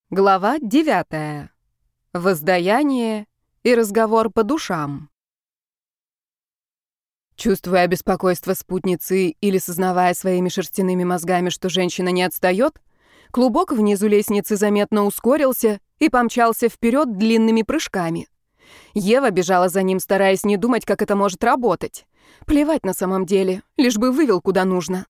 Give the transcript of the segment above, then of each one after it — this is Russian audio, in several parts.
Глава 9. Воздаяние и разговор по душам. Чувствуя беспокойство спутницы или сознавая своими шерстяными мозгами, что женщина не отстает, клубок внизу лестницы заметно ускорился и помчался вперед длинными прыжками. Ева бежала за ним, стараясь не думать, как это может работать. Плевать на самом деле, лишь бы вывел куда нужно.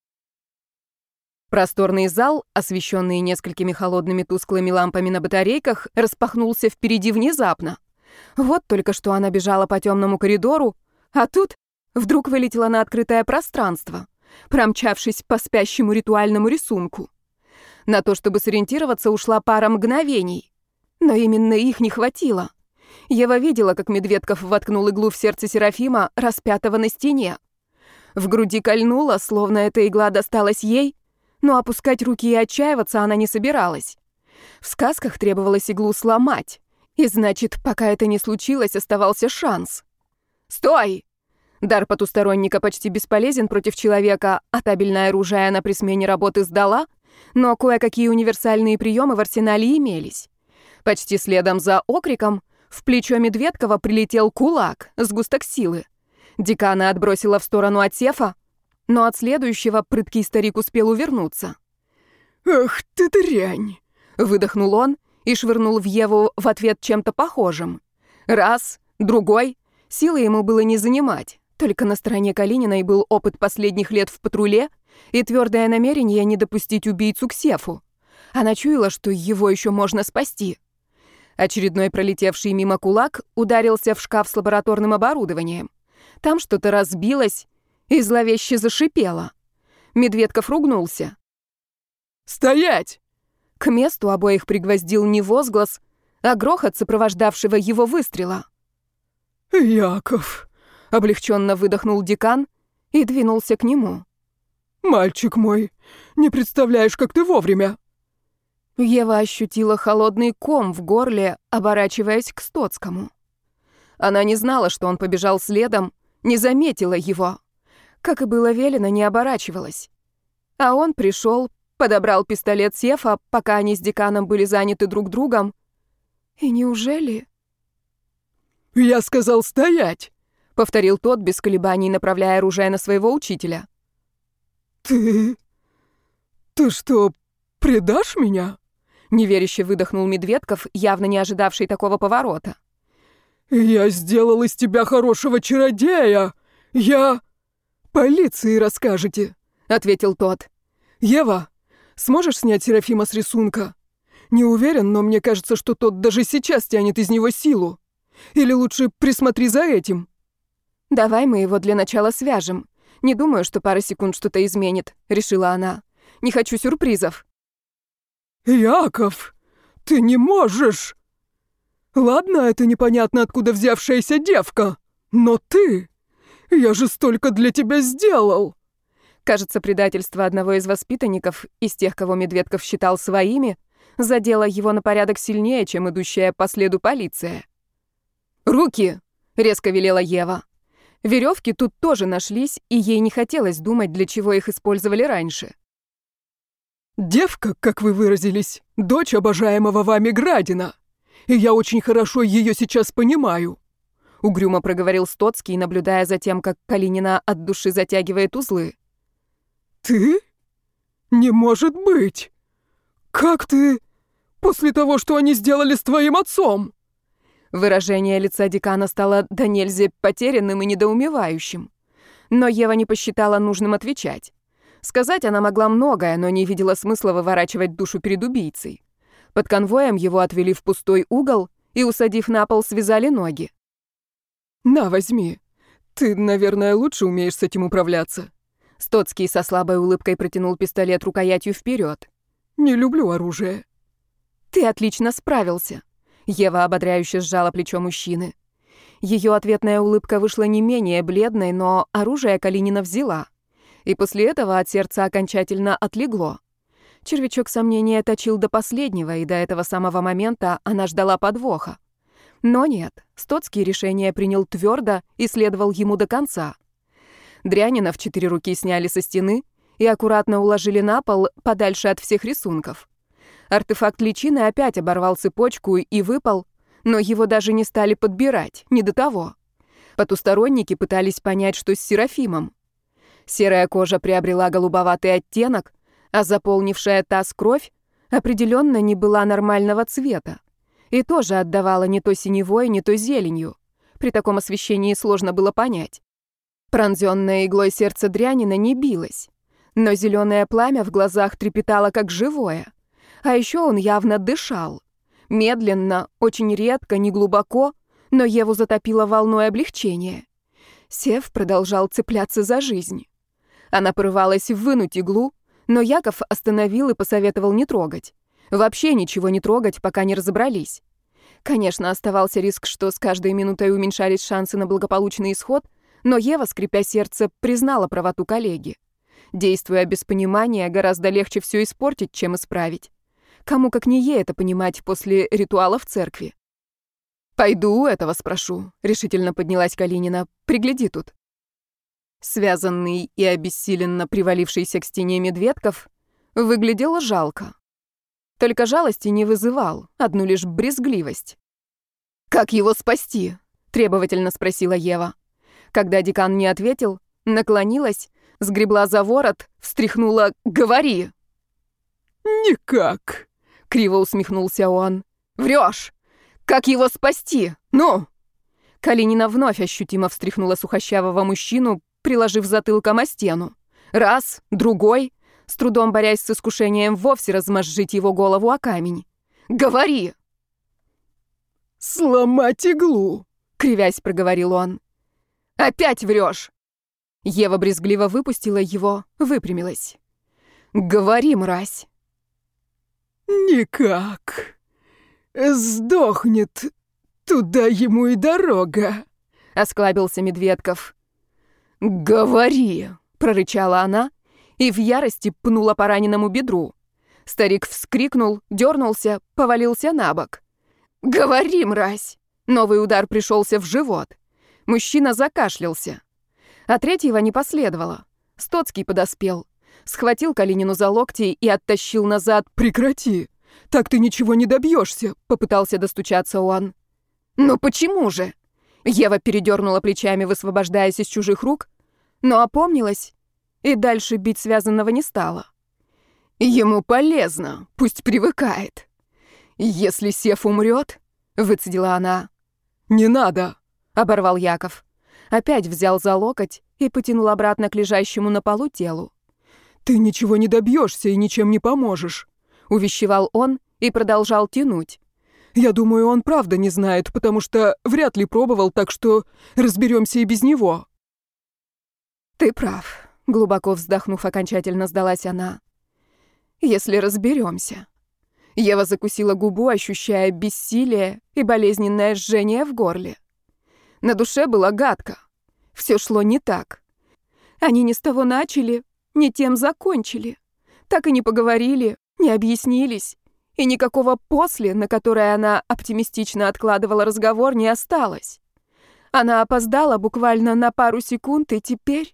Просторный зал, освещенный несколькими холодными тусклыми лампами на батарейках, распахнулся впереди внезапно. Вот только что она бежала по темному коридору, а тут вдруг вылетела на открытое пространство, промчавшись по спящему ритуальному рисунку. На то, чтобы сориентироваться, ушла пара мгновений. Но именно их не хватило. Ева видела, как Медведков воткнул иглу в сердце Серафима, распятого на стене. В груди кольнуло, словно эта игла досталась ей, но опускать руки и отчаиваться она не собиралась. В сказках требовалось иглу сломать, и значит, пока это не случилось, оставался шанс. «Стой!» Дар потусторонника почти бесполезен против человека, а табельное оружие она при смене работы сдала, но кое-какие универсальные приемы в арсенале имелись. Почти следом за окриком в плечо Медведкова прилетел кулак, сгусток силы. Декана отбросила в сторону от Сефа, но от следующего прыткий старик успел увернуться. «Ах ты дрянь!» — выдохнул он и швырнул в Еву в ответ чем-то похожим. Раз, другой. Силы ему было не занимать. Только на стороне Калининой был опыт последних лет в патруле и твердое намерение не допустить убийцу к Сефу. Она чуяла, что его еще можно спасти. Очередной пролетевший мимо кулак ударился в шкаф с лабораторным оборудованием. Там что-то разбилось и зловеще зашипело. Медведков ругнулся. «Стоять!» К месту обоих пригвоздил не возглас, а грохот сопровождавшего его выстрела. «Яков!» — облегченно выдохнул декан и двинулся к нему. «Мальчик мой, не представляешь, как ты вовремя!» Ева ощутила холодный ком в горле, оборачиваясь к Стоцкому. Она не знала, что он побежал следом, не заметила его. Как и было велено, не оборачивалась. А он пришел, подобрал пистолет Сефа, пока они с деканом были заняты друг другом. И неужели... «Я сказал стоять!» — повторил тот, без колебаний направляя оружие на своего учителя. «Ты что, предашь меня?» — неверяще выдохнул Медведков, явно не ожидавший такого поворота. «Я сделал из тебя хорошего чародея! Я...» «Полиции расскажете», — ответил тот. «Ева, сможешь снять Серафима с рисунка? Не уверен, но мне кажется, что тот даже сейчас тянет из него силу. Или лучше присмотри за этим». «Давай мы его для начала свяжем. Не думаю, что пара секунд что-то изменит», — решила она. «Не хочу сюрпризов». «Яков, ты не можешь!» «Ладно, это непонятно откуда взявшаяся девка, но ты... Я же столько для тебя сделал!» Кажется, предательство одного из воспитанников, из тех, кого Медведков считал своими, задело его на порядок сильнее, чем идущая по следу полиция. «Руки!» — резко велела Ева. Веревки тут тоже нашлись, и ей не хотелось думать, для чего их использовали раньше. «Девка, как вы выразились, дочь обожаемого вами Градина, и я очень хорошо ее сейчас понимаю», — угрюмо проговорил Стоцкий, наблюдая за тем, как Калинина от души затягивает узлы. «Ты? Не может быть! Как ты? После того, что они сделали с твоим отцом!» Выражение лица декана стало до нельзя потерянным и недоумевающим. Но Ева не посчитала нужным отвечать. Сказать она могла многое, но не видела смысла выворачивать душу перед убийцей. Под конвоем его отвели в пустой угол и, усадив на пол, связали ноги. «На, возьми. Ты, наверное, лучше умеешь с этим управляться». Стоцкий со слабой улыбкой протянул пистолет рукоятью вперед. «Не люблю оружие». «Ты отлично справился». Ева ободряюще сжала плечо мужчины. Ее ответная улыбка вышла не менее бледной, но оружие Калинина взяла. И после этого от сердца окончательно отлегло. Червячок сомнения точил до последнего, и до этого самого момента она ждала подвоха. Но нет, Стоцкий решение принял твердо и следовал ему до конца. Дрянина в 4 руки сняли со стены и аккуратно уложили на пол подальше от всех рисунков. Артефакт личины опять оборвал цепочку и выпал, но его даже не стали подбирать, не до того. Потусторонники пытались понять, что с Серафимом. Серая кожа приобрела голубоватый оттенок, а заполнившая таз кровь определенно не была нормального цвета и тоже отдавала не то синевой, не то зеленью. При таком освещении сложно было понять. Пронзённое иглой сердце дрянина не билось, но зеленое пламя в глазах трепетало как живое. А еще он явно дышал. Медленно, очень редко, неглубоко, но Еву затопило волной облегчения. Сев продолжал цепляться за жизнь. Она порывалась вынуть иглу, но Яков остановил и посоветовал не трогать. Вообще ничего не трогать, пока не разобрались. Конечно, оставался риск, что с каждой минутой уменьшались шансы на благополучный исход, но Ева, скрипя сердце, признала правоту коллеги. Действуя без понимания, гораздо легче все испортить, чем исправить. Кому как не ей это понимать после ритуала в церкви. «Пойду у этого спрошу», — решительно поднялась Калинина. «Пригляди тут». Связанный и обессиленно привалившийся к стене Медведков выглядел жалко. Только жалости не вызывал, одну лишь брезгливость. «Как его спасти?» — требовательно спросила Ева. Когда декан не ответил, наклонилась, сгребла за ворот, встряхнула «Говори!» «Никак!» — криво усмехнулся он. «Врешь! Как его спасти? Ну!» Калинина вновь ощутимо встряхнула сухощавого мужчину, приложив затылком о стену. Раз, другой, с трудом борясь с искушением вовсе размозжить его голову о камень. «Говори!» «Сломать иглу!» — кривясь проговорил он. «Опять врешь!» Ева брезгливо выпустила его, выпрямилась. «Говори, мразь!» «Никак. Сдохнет. Туда ему и дорога», — осклабился Медведков. «Говори!» — прорычала она и в ярости пнула по раненому бедру. Старик вскрикнул, дернулся, повалился на бок. «Говори, мразь!» Новый удар пришелся в живот. Мужчина закашлялся. А третьего не последовало. Стоцкий подоспел. Схватил Калинину за локти и оттащил назад. «Прекрати! Так ты ничего не добьешься!» — попытался достучаться он. «Ну почему же?» Ева передернула плечами, высвобождаясь из чужих рук, но опомнилась и дальше бить связанного не стала. «Ему полезно, пусть привыкает. Если Сев умрет, выцедила она. «Не надо!» — оборвал Яков. Опять взял за локоть и потянул обратно к лежащему на полу телу. «Ты ничего не добьешься и ничем не поможешь», — увещевал он и продолжал тянуть. «Я думаю, он правда не знает, потому что вряд ли пробовал, так что разберемся и без него». «Ты прав», — глубоко вздохнув, окончательно сдалась она. «Если разберемся». Ева закусила губу, ощущая бессилие и болезненное жжение в горле. На душе было гадко. Все шло не так. Они не с того начали, не тем закончили. Так и не поговорили, не объяснились. И никакого «после», на которое она оптимистично откладывала разговор, не осталось. Она опоздала буквально на пару секунд, и теперь...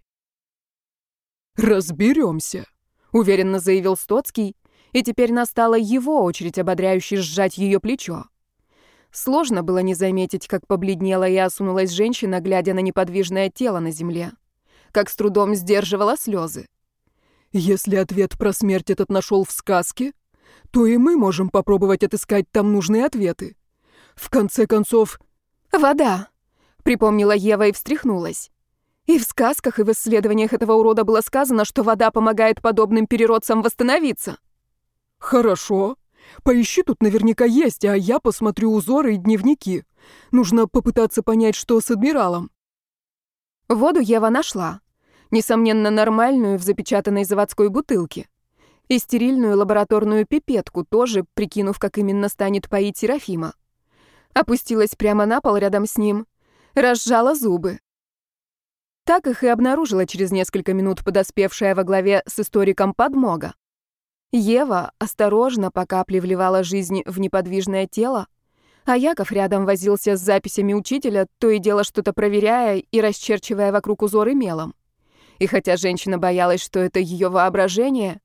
«Разберемся», — уверенно заявил Стоцкий, и теперь настала его очередь ободряюще сжать ее плечо. Сложно было не заметить, как побледнела и осунулась женщина, глядя на неподвижное тело на земле, как с трудом сдерживала слезы. «Если ответ про смерть этот нашел в сказке, то и мы можем попробовать отыскать там нужные ответы. В конце концов...» «Вода», — припомнила Ева и встряхнулась. И в сказках, и в исследованиях этого урода было сказано, что вода помогает подобным переродцам восстановиться. «Хорошо. Поищи, тут наверняка есть, а я посмотрю узоры и дневники. Нужно попытаться понять, что с адмиралом». Воду Ева нашла. Несомненно, нормальную в запечатанной заводской бутылке. И стерильную лабораторную пипетку тоже, прикинув, как именно станет поить Серафима. Опустилась прямо на пол рядом с ним, разжала зубы. Так их и обнаружила через несколько минут подоспевшая во главе с историком подмога. Ева осторожно по капле вливала жизнь в неподвижное тело, а Яков рядом возился с записями учителя, то и дело что-то проверяя и расчерчивая вокруг узоры мелом. И хотя женщина боялась, что это ее воображение,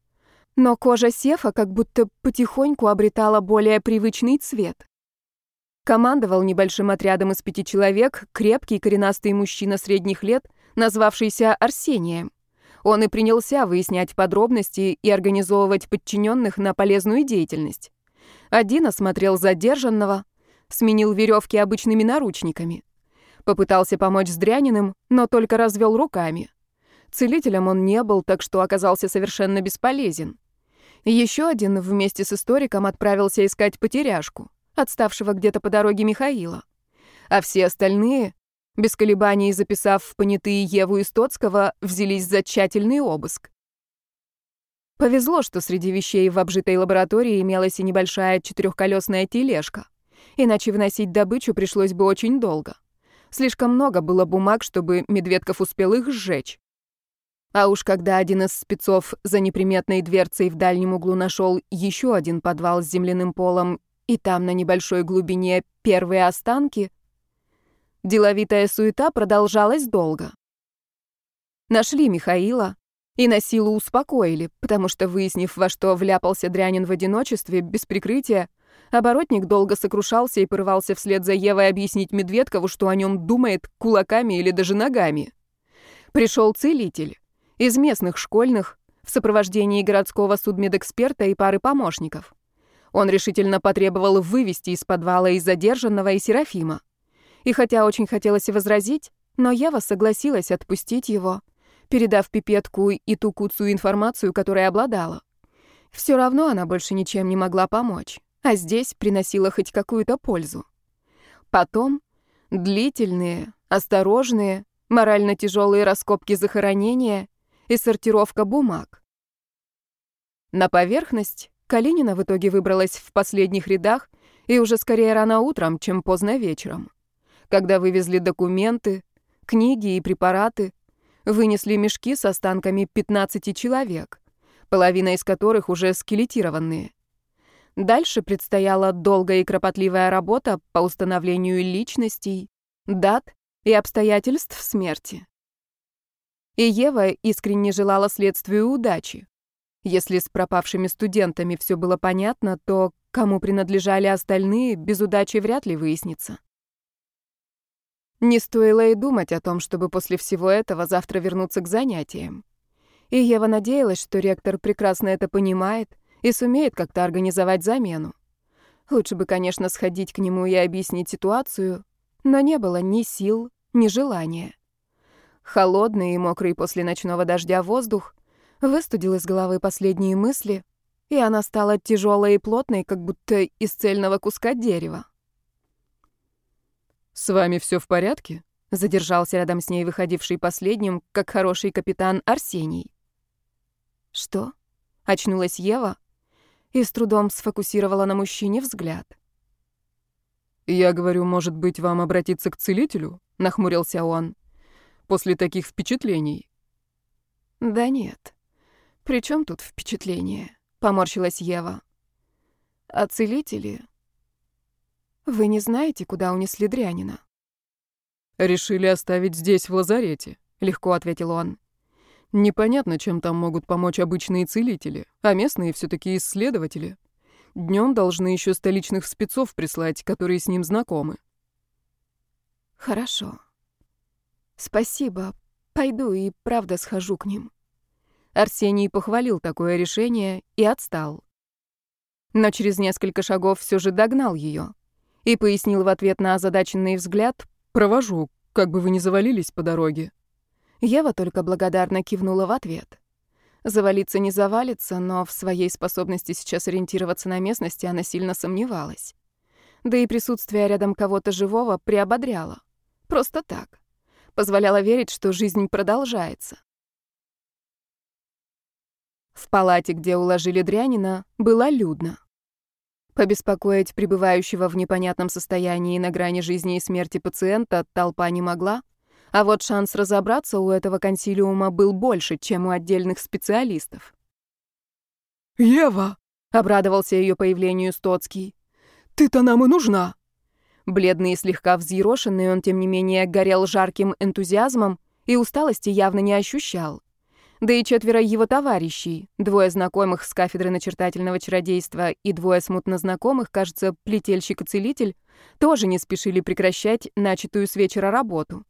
но кожа Сефа как будто потихоньку обретала более привычный цвет. Командовал небольшим отрядом из 5 человек крепкий коренастый мужчина средних лет, назвавшийся Арсением. Он и принялся выяснять подробности и организовывать подчиненных на полезную деятельность. Один осмотрел задержанного, сменил веревки обычными наручниками. Попытался помочь с Дряниным, но только развел руками. Целителем он не был, так что оказался совершенно бесполезен. Еще один вместе с историком отправился искать потеряшку, отставшего где-то по дороге Михаила. А все остальные, без колебаний записав в понятые Еву и Стоцкого, взялись за тщательный обыск. Повезло, что среди вещей в обжитой лаборатории имелась и небольшая 4-колесная тележка, иначе вносить добычу пришлось бы очень долго. Слишком много было бумаг, чтобы Медведков успел их сжечь. А уж когда один из спецов за неприметной дверцей в дальнем углу нашел еще один подвал с земляным полом, и там на небольшой глубине первые останки, деловитая суета продолжалась долго. Нашли Михаила и на силу успокоили, потому что, выяснив, во что вляпался Дрянин в одиночестве, без прикрытия, оборотник долго сокрушался и порывался вслед за Евой объяснить Медведкову, что о нем думает кулаками или даже ногами. Пришел целитель из местных школьных в сопровождении городского судмедэксперта и пары помощников. Он решительно потребовал вывести из подвала и задержанного, и Серафима. И хотя очень хотелось возразить, но Ева согласилась отпустить его, передав пипетку и ту куцую информацию, которой обладала. Все равно она больше ничем не могла помочь, а здесь приносила хоть какую-то пользу. Потом длительные, осторожные, морально тяжелые раскопки захоронения и сортировка бумаг. На поверхность Калинина в итоге выбралась в последних рядах и уже скорее рано утром, чем поздно вечером. Когда вывезли документы, книги и препараты, вынесли мешки с останками 15 человек, половина из которых уже скелетированные. Дальше предстояла долгая и кропотливая работа по установлению личностей, дат и обстоятельств смерти. И Ева искренне желала следствию удачи. Если с пропавшими студентами все было понятно, то кому принадлежали остальные, без удачи вряд ли выяснится. Не стоило и думать о том, чтобы после всего этого завтра вернуться к занятиям. И Ева надеялась, что ректор прекрасно это понимает и сумеет как-то организовать замену. Лучше бы, конечно, сходить к нему и объяснить ситуацию, но не было ни сил, ни желания. Холодный и мокрый после ночного дождя воздух выстудил из головы последние мысли, и она стала тяжелой и плотной, как будто из цельного куска дерева. «С вами все в порядке?» — задержался рядом с ней выходивший последним, как хороший капитан Арсений. «Что?» — очнулась Ева и с трудом сфокусировала на мужчине взгляд. «Я говорю, может быть, вам обратиться к целителю?» — нахмурился он. «После таких впечатлений». «Да нет. При чем тут впечатление?» — поморщилась Ева. «А целители? Вы не знаете, куда унесли Дрянина?» «Решили оставить здесь, в лазарете», — легко ответил он. «Непонятно, чем там могут помочь обычные целители, а местные все-таки исследователи. Днем должны еще столичных спецов прислать, которые с ним знакомы». «Хорошо. Спасибо. Пойду и правда схожу к ним». Арсений похвалил такое решение и отстал. Но через несколько шагов все же догнал ее и пояснил в ответ на озадаченный взгляд: «Провожу, как бы вы ни завалились по дороге». Ева только благодарно кивнула в ответ. Завалиться не завалится, но в своей способности сейчас ориентироваться на местности она сильно сомневалась. Да и присутствие рядом кого-то живого приободряло. Просто так. Позволяло верить, что жизнь продолжается. В палате, где уложили Дрянина, было людно. Побеспокоить пребывающего в непонятном состоянии на грани жизни и смерти пациента толпа не могла, а вот шанс разобраться у этого консилиума был больше, чем у отдельных специалистов. «Ева!» — обрадовался ее появлению Стоцкий. «Ты-то нам и нужна!» Бледный и слегка взъерошенный, он, тем не менее, горел жарким энтузиазмом и усталости явно не ощущал. Да и 4 его товарищей, 2 знакомых с кафедры начертательного чародейства и 2 смутно знакомых, кажется, плетельщик и целитель, тоже не спешили прекращать начатую с вечера работу.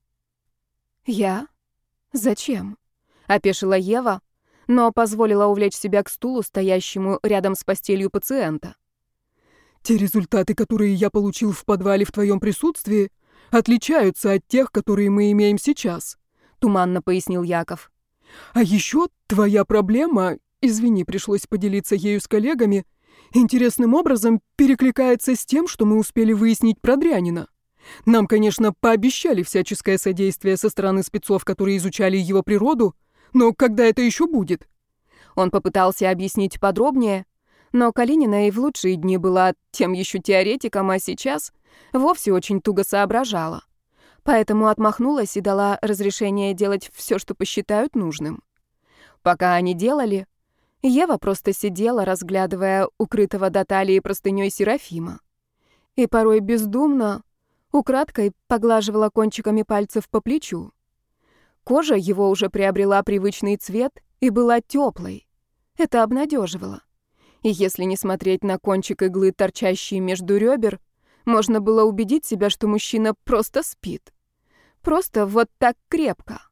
«Я? Зачем?» — опешила Ева, но позволила увлечь себя к стулу, стоящему рядом с постелью пациента. «Те результаты, которые я получил в подвале в твоем присутствии, отличаются от тех, которые мы имеем сейчас», — туманно пояснил Яков. «А еще твоя проблема, извини, пришлось поделиться ею с коллегами, интересным образом перекликается с тем, что мы успели выяснить про Дрянина. Нам, конечно, пообещали всяческое содействие со стороны спецов, которые изучали его природу, но когда это еще будет?» Он попытался объяснить подробнее, но Калинина и в лучшие дни была тем еще теоретиком, а сейчас вовсе очень туго соображала. Поэтому отмахнулась и дала разрешение делать все, что посчитают нужным. Пока они делали, Ева просто сидела, разглядывая укрытого до талии простыней Серафима. И порой бездумно, украдкой поглаживала кончиками пальцев по плечу. Кожа его уже приобрела привычный цвет и была теплой. Это обнадеживало. И если не смотреть на кончик иглы, торчащий между ребер, можно было убедить себя, что мужчина просто спит. Просто вот так крепко.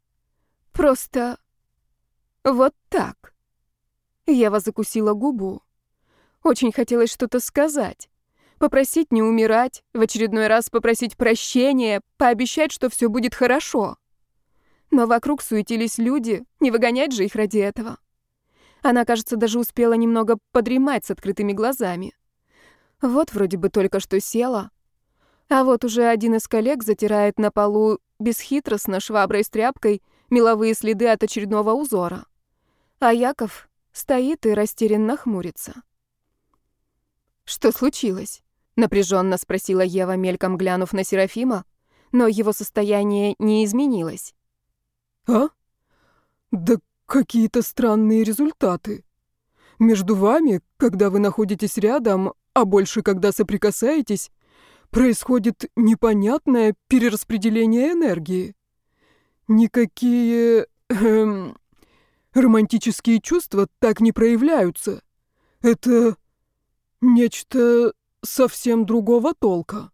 Просто вот так. Ева закусила губу. Очень хотелось что-то сказать. Попросить не умирать, в очередной раз попросить прощения, пообещать, что все будет хорошо. Но вокруг суетились люди, не выгонять же их ради этого. Она, кажется, даже успела немного подремать с открытыми глазами. Вот вроде бы только что села, а вот уже один из коллег затирает на полу бесхитростно шваброй с тряпкой меловые следы от очередного узора. А Яков стоит и растерянно хмурится. «Что случилось?» — напряженно спросила Ева, мельком глянув на Серафима, но его состояние не изменилось. «А? Да какие-то странные результаты. Между вами, когда вы находитесь рядом, а больше, когда соприкасаетесь, происходит непонятное перераспределение энергии. Никакие романтические чувства так не проявляются. Это нечто совсем другого толка».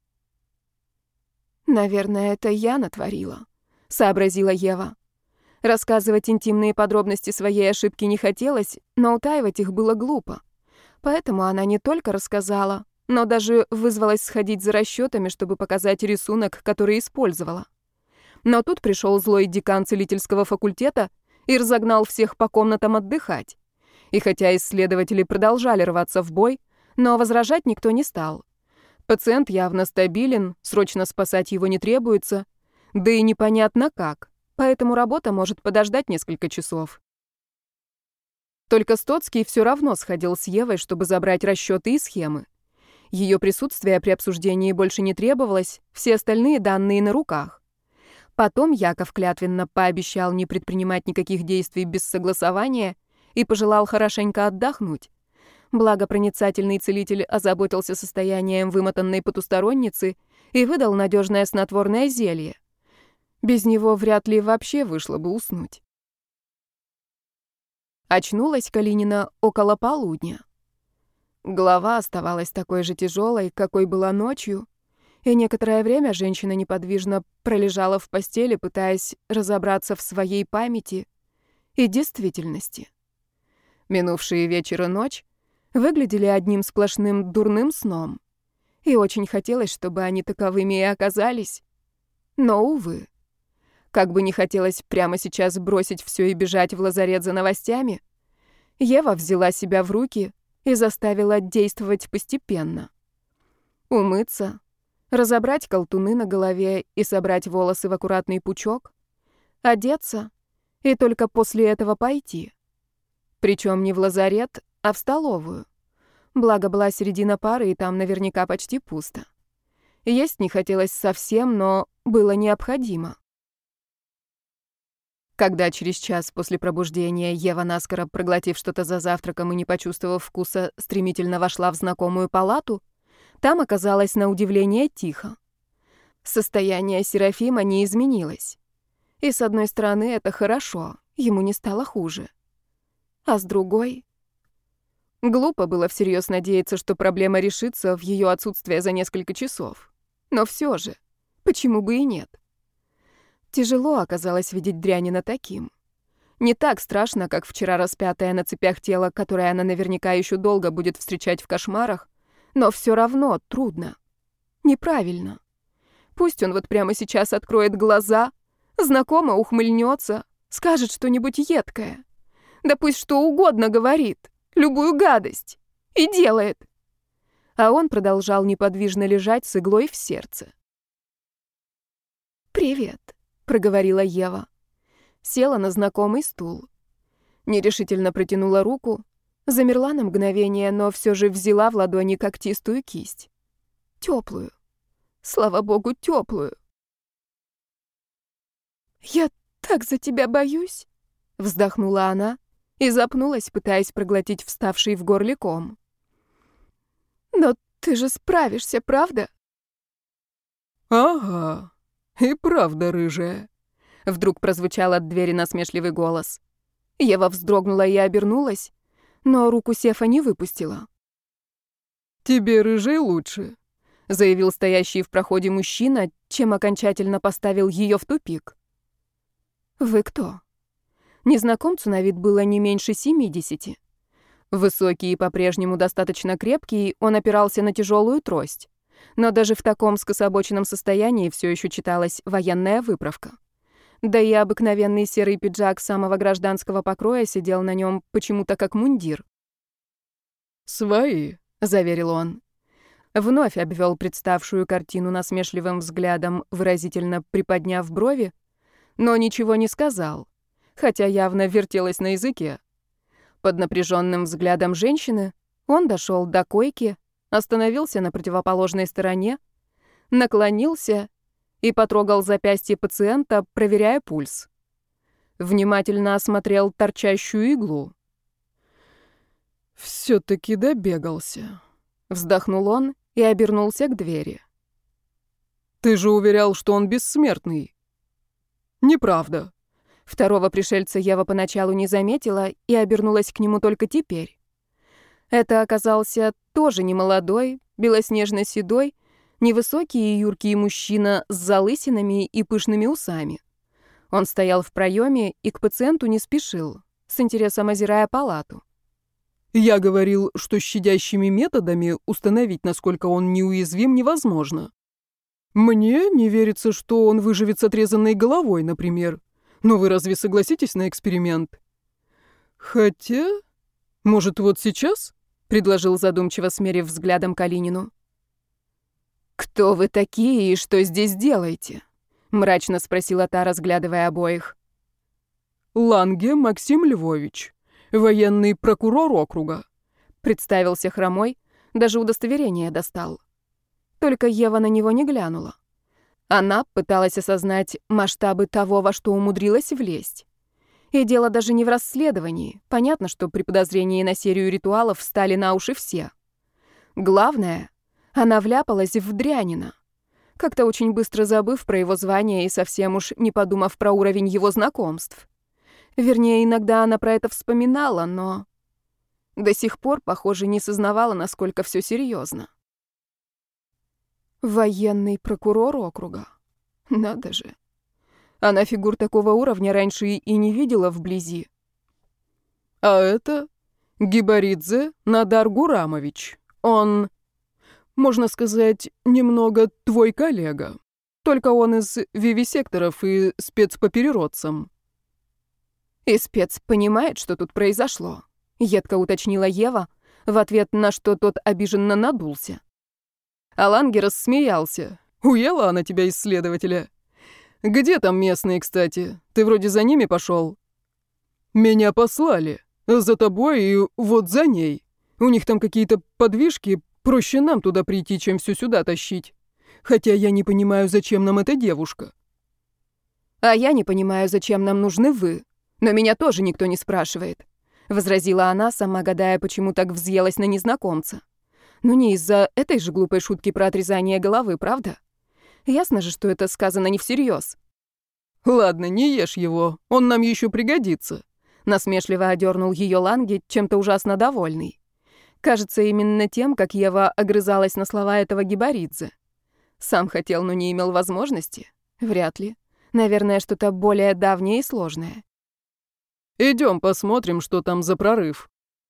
«Наверное, это я натворила», — сообразила Ева. Рассказывать интимные подробности своей ошибки не хотелось, но утаивать их было глупо. Поэтому она не только рассказала, но даже вызвалась сходить за расчетами, чтобы показать рисунок, который использовала. Но тут пришел злой декан целительского факультета и разогнал всех по комнатам отдыхать. И хотя исследователи продолжали рваться в бой, но возражать никто не стал. Пациент явно стабилен, срочно спасать его не требуется, да и непонятно как. Поэтому работа может подождать несколько часов. Только Стоцкий все равно сходил с Евой, чтобы забрать расчеты и схемы. Ее присутствие при обсуждении больше не требовалось, все остальные данные на руках. Потом Яков клятвенно пообещал не предпринимать никаких действий без согласования и пожелал хорошенько отдохнуть. Благо проницательный целитель озаботился состоянием вымотанной потусторонницы и выдал надежное снотворное зелье. Без него вряд ли вообще вышло бы уснуть. Очнулась Калинина около полудня. Голова оставалась такой же тяжелой, какой была ночью, и некоторое время женщина неподвижно пролежала в постели, пытаясь разобраться в своей памяти и действительности. Минувшие вечер и ночь выглядели одним сплошным дурным сном, и очень хотелось, чтобы они таковыми и оказались. Но, увы. Как бы не хотелось прямо сейчас бросить все и бежать в лазарет за новостями, Ева взяла себя в руки и заставила действовать постепенно. Умыться, разобрать колтуны на голове и собрать волосы в аккуратный пучок, одеться и только после этого пойти. Причем не в лазарет, а в столовую. Благо была середина пары, и там наверняка почти пусто. Есть не хотелось совсем, но было необходимо. Когда через час после пробуждения Ева, наскоро проглотив что-то за завтраком и не почувствовав вкуса, стремительно вошла в знакомую палату, там оказалось на удивление тихо. Состояние Серафима не изменилось. И с одной стороны, это хорошо. ему не стало хуже. А с другой... Глупо было всерьез надеяться, что проблема решится в ее отсутствие за несколько часов. Но все же, почему бы и нет? Тяжело оказалось видеть Дрянина таким. Не так страшно, как вчера распятое на цепях тело, которое она наверняка еще долго будет встречать в кошмарах, но все равно трудно. Неправильно. Пусть он вот прямо сейчас откроет глаза, знакомо ухмыльнется, скажет что-нибудь едкое. Да пусть что угодно говорит, любую гадость. И делает. А он продолжал неподвижно лежать с иглой в сердце. «Привет», — проговорила Ева. Села на знакомый стул. Нерешительно протянула руку, замерла на мгновение, но все же взяла в ладони когтистую кисть. Теплую. Слава богу, теплую. «Я так за тебя боюсь», — вздохнула она и запнулась, пытаясь проглотить вставший в горле ком. «Но ты же справишься, правда?» «Ага, и правда рыжая». Вдруг прозвучал от двери насмешливый голос. Ева вздрогнула и обернулась, но руку Сефа не выпустила. «Тебе рыжий лучше», — заявил стоящий в проходе мужчина, чем окончательно поставил ее в тупик. «Вы кто?» Незнакомцу на вид было не меньше 70. Высокий и по-прежнему достаточно крепкий, он опирался на тяжелую трость. Но даже в таком скособоченном состоянии все еще читалась военная выправка. Да и обыкновенный серый пиджак самого гражданского покроя сидел на нем почему-то как мундир. «Свои», — заверил он. Вновь обвел представшую картину насмешливым взглядом, выразительно приподняв брови, но ничего не сказал, хотя явно вертелось на языке. Под напряженным взглядом женщины он дошел до койки, остановился на противоположной стороне, наклонился и потрогал запястье пациента, проверяя пульс. Внимательно осмотрел торчащую иглу. «Все-таки добегался», — вздохнул он и обернулся к двери. «Ты же уверял, что он бессмертный». «Неправда». Второго пришельца Ева поначалу не заметила и обернулась к нему только теперь. Это оказался тоже немолодой, белоснежно-седой, невысокий и юркий мужчина с залысинами и пышными усами. Он стоял в проеме и к пациенту не спешил, с интересом озирая палату. «Я говорил, что щадящими методами установить, насколько он неуязвим, невозможно. Мне не верится, что он выживет с отрезанной головой, например. Но вы разве согласитесь на эксперимент? Хотя, может, вот сейчас?» — предложил задумчиво, смерив взглядом Калинину. «Кто вы такие и что здесь делаете?» — мрачно спросила та, разглядывая обоих. «Ланге Максим Львович, военный прокурор округа», — представился хромой, даже удостоверение достал. Только Ева на него не глянула. Она пыталась осознать масштабы того, во что умудрилась влезть. И дело даже не в расследовании. Понятно, что при подозрении на серию ритуалов встали на уши все. Главное, она вляпалась в Дрянина, как-то очень быстро забыв про его звание и совсем уж не подумав про уровень его знакомств. Вернее, иногда она про это вспоминала, но до сих пор, похоже, не сознавала, насколько все серьезно. Военный прокурор округа. Надо же. Она фигур такого уровня раньше и не видела вблизи. «А это Гибаридзе Надар Гурамович. Он, можно сказать, немного твой коллега. Только он из вивисекторов и спец по переродцам». «И спец понимает, что тут произошло?» — едко уточнила Ева, в ответ на что тот обиженно надулся. Аланги рассмеялся. «Уела она тебя, исследователя. Где там местные, кстати? Ты вроде за ними пошел?» «Меня послали. За тобой и вот за ней. У них там какие-то подвижки. Проще нам туда прийти, чем всю сюда тащить. Хотя я не понимаю, зачем нам эта девушка». «А я не понимаю, зачем нам нужны вы. Но меня тоже никто не спрашивает», — возразила она, сама гадая, почему так взъелась на незнакомца. «Ну не из-за этой же глупой шутки про отрезание головы, правда? Ясно же, что это сказано не всерьез». «Ладно, не ешь его, он нам еще пригодится», — насмешливо одернул ее Ланги, чем-то ужасно довольный. Кажется, именно тем, как Ева огрызалась на слова этого Гибаридзе. Сам хотел, но не имел возможности? Вряд ли. Наверное, что-то более давнее и сложное. «Идем посмотрим, что там за прорыв».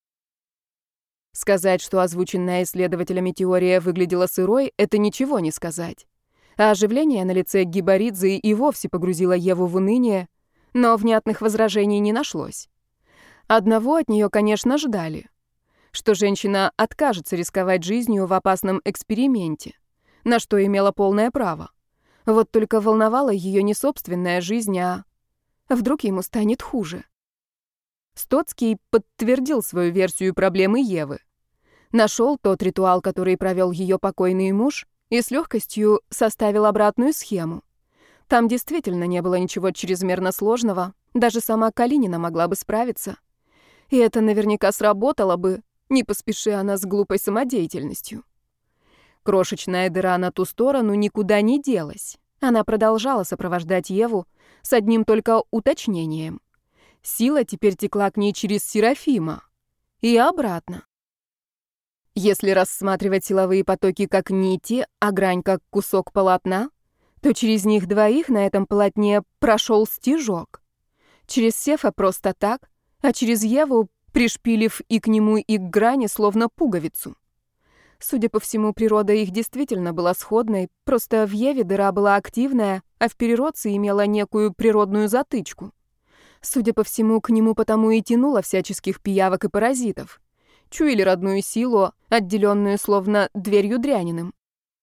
Сказать, что озвученная исследователями теория выглядела сырой, это ничего не сказать. А оживление на лице Гибаридзе и вовсе погрузило Еву в уныние, но внятных возражений не нашлось. Одного от нее, конечно, ждали. Что женщина откажется рисковать жизнью в опасном эксперименте, на что имела полное право. Вот только волновала ее не собственная жизнь, а вдруг ему станет хуже. Стоцкий подтвердил свою версию проблемы Евы. Нашел тот ритуал, который провел ее покойный муж, и с легкостью составил обратную схему. Там действительно не было ничего чрезмерно сложного, даже сама Калинина могла бы справиться. И это наверняка сработало бы, не поспеши она с глупой самодеятельностью. Крошечная дыра на ту сторону никуда не делась. Она продолжала сопровождать Еву с одним только уточнением. Сила теперь текла к ней через Серафима. И обратно. Если рассматривать силовые потоки как нити, а грань как кусок полотна, то через них двоих на этом полотне прошел стежок. Через Сефа просто так, а через Еву пришпилив и к нему, и к грани, словно пуговицу. Судя по всему, природа их действительно была сходной, просто в Еве дыра была активная, а в переродце имела некую природную затычку. Судя по всему, к нему потому и тянуло всяческих пиявок и паразитов. Чуяли родную силу, отделенную словно дверью дряниным.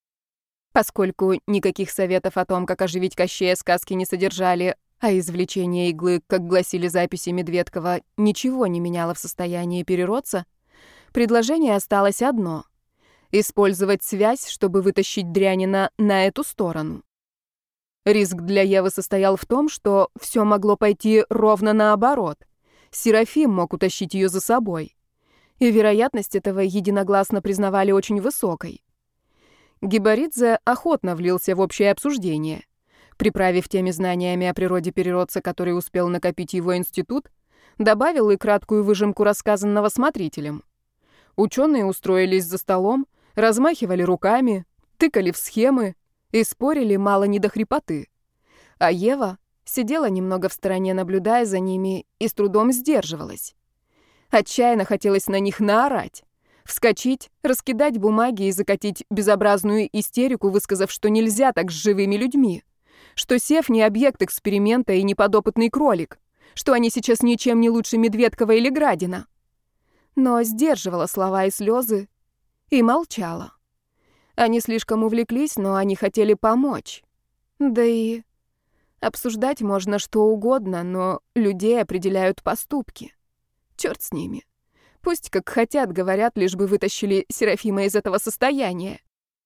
Поскольку никаких советов о том, как оживить Кощея, сказки не содержали, а извлечение иглы, как гласили записи Медведкова, ничего не меняло в состоянии переродца, предложение осталось одно — использовать связь, чтобы вытащить дрянина на эту сторону. Риск для Евы состоял в том, что все могло пойти ровно наоборот. Серафим мог утащить ее за собой. И вероятность этого единогласно признавали очень высокой. Гибаридзе охотно влился в общее обсуждение. Приправив теми знаниями о природе переродца, которые успел накопить его институт, добавил и краткую выжимку рассказанного смотрителем. Ученые устроились за столом, размахивали руками, тыкали в схемы и спорили мало не до хрипоты. А Ева сидела немного в стороне, наблюдая за ними, и с трудом сдерживалась. Отчаянно хотелось на них наорать, вскочить, раскидать бумаги и закатить безобразную истерику, высказав, что нельзя так с живыми людьми, что Сев не объект эксперимента и не подопытный кролик, что они сейчас ничем не лучше Медведкова или Градина. Но сдерживала слова и слезы и молчала. Они слишком увлеклись, но они хотели помочь. Да и обсуждать можно что угодно, но людей определяют поступки. Черт с ними. Пусть как хотят, говорят, лишь бы вытащили Серафима из этого состояния.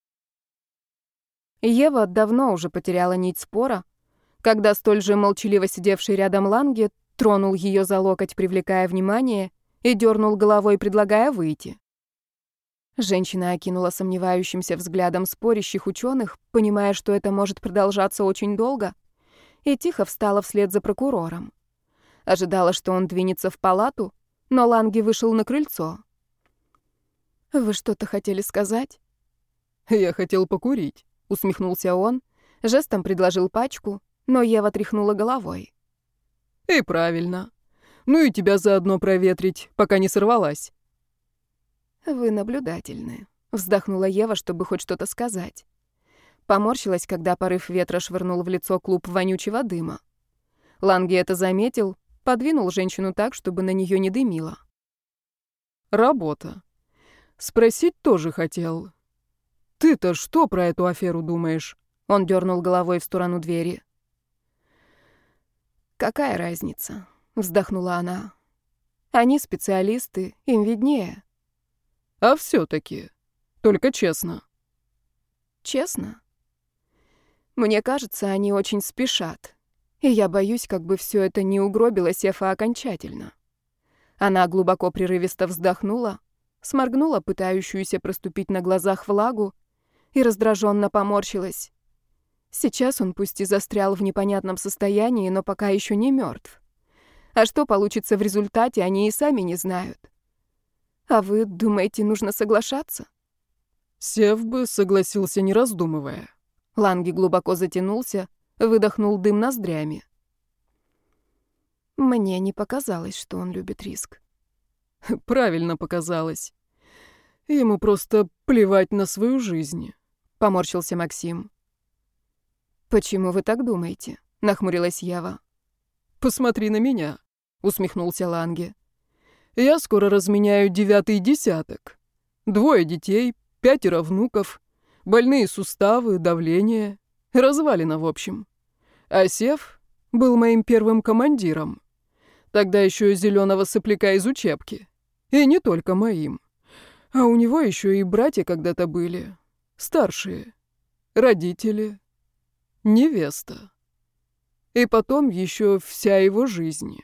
Ева давно уже потеряла нить спора, когда столь же молчаливо сидевший рядом Ланге тронул ее за локоть, привлекая внимание, и дернул головой, предлагая выйти. Женщина окинула сомневающимся взглядом спорящих ученых, понимая, что это может продолжаться очень долго, и тихо встала вслед за прокурором. Ожидала, что он двинется в палату, но Ланге вышел на крыльцо. «Вы что-то хотели сказать?» «Я хотел покурить», — усмехнулся он, жестом предложил пачку, но Ева тряхнула головой. «И правильно. Ну и тебя заодно проветрить, пока не сорвалась». «Вы наблюдательны», — вздохнула Ева, чтобы хоть что-то сказать. Поморщилась, когда порыв ветра швырнул в лицо клуб вонючего дыма. Ланге это заметил, подвинул женщину так, чтобы на нее не дымило. «Работа. Спросить тоже хотел. Ты-то что про эту аферу думаешь?» Он дернул головой в сторону двери. «Какая разница?» — вздохнула она. «Они специалисты, им виднее». «А все-таки. Только честно». «Честно? Мне кажется, они очень спешат. И я боюсь, как бы все это не угробило Сефа окончательно». Она глубоко прерывисто вздохнула, сморгнула пытающуюся проступить на глазах влагу и раздраженно поморщилась. Сейчас он пусть и застрял в непонятном состоянии, но пока еще не мертв. А что получится в результате, они и сами не знают. А вы думаете, нужно соглашаться? Сев бы согласился, не раздумывая. Ланги глубоко затянулся, выдохнул дым ноздрями. Мне не показалось, что он любит риск. Правильно показалось. Ему просто плевать на свою жизнь. Поморщился Максим. «Почему вы так думаете?» — нахмурилась Ева. «Посмотри на меня», — усмехнулся Ланге. «Я скоро разменяю 9-й десяток. 2 детей, 5 внуков, больные суставы, давление, развалина в общем. А Сев был моим первым командиром. Тогда еще зеленого сопляка из учебки. И не только моим. А у него еще и братья когда-то были. Старшие. Родители. Невеста. И потом еще вся его жизнь.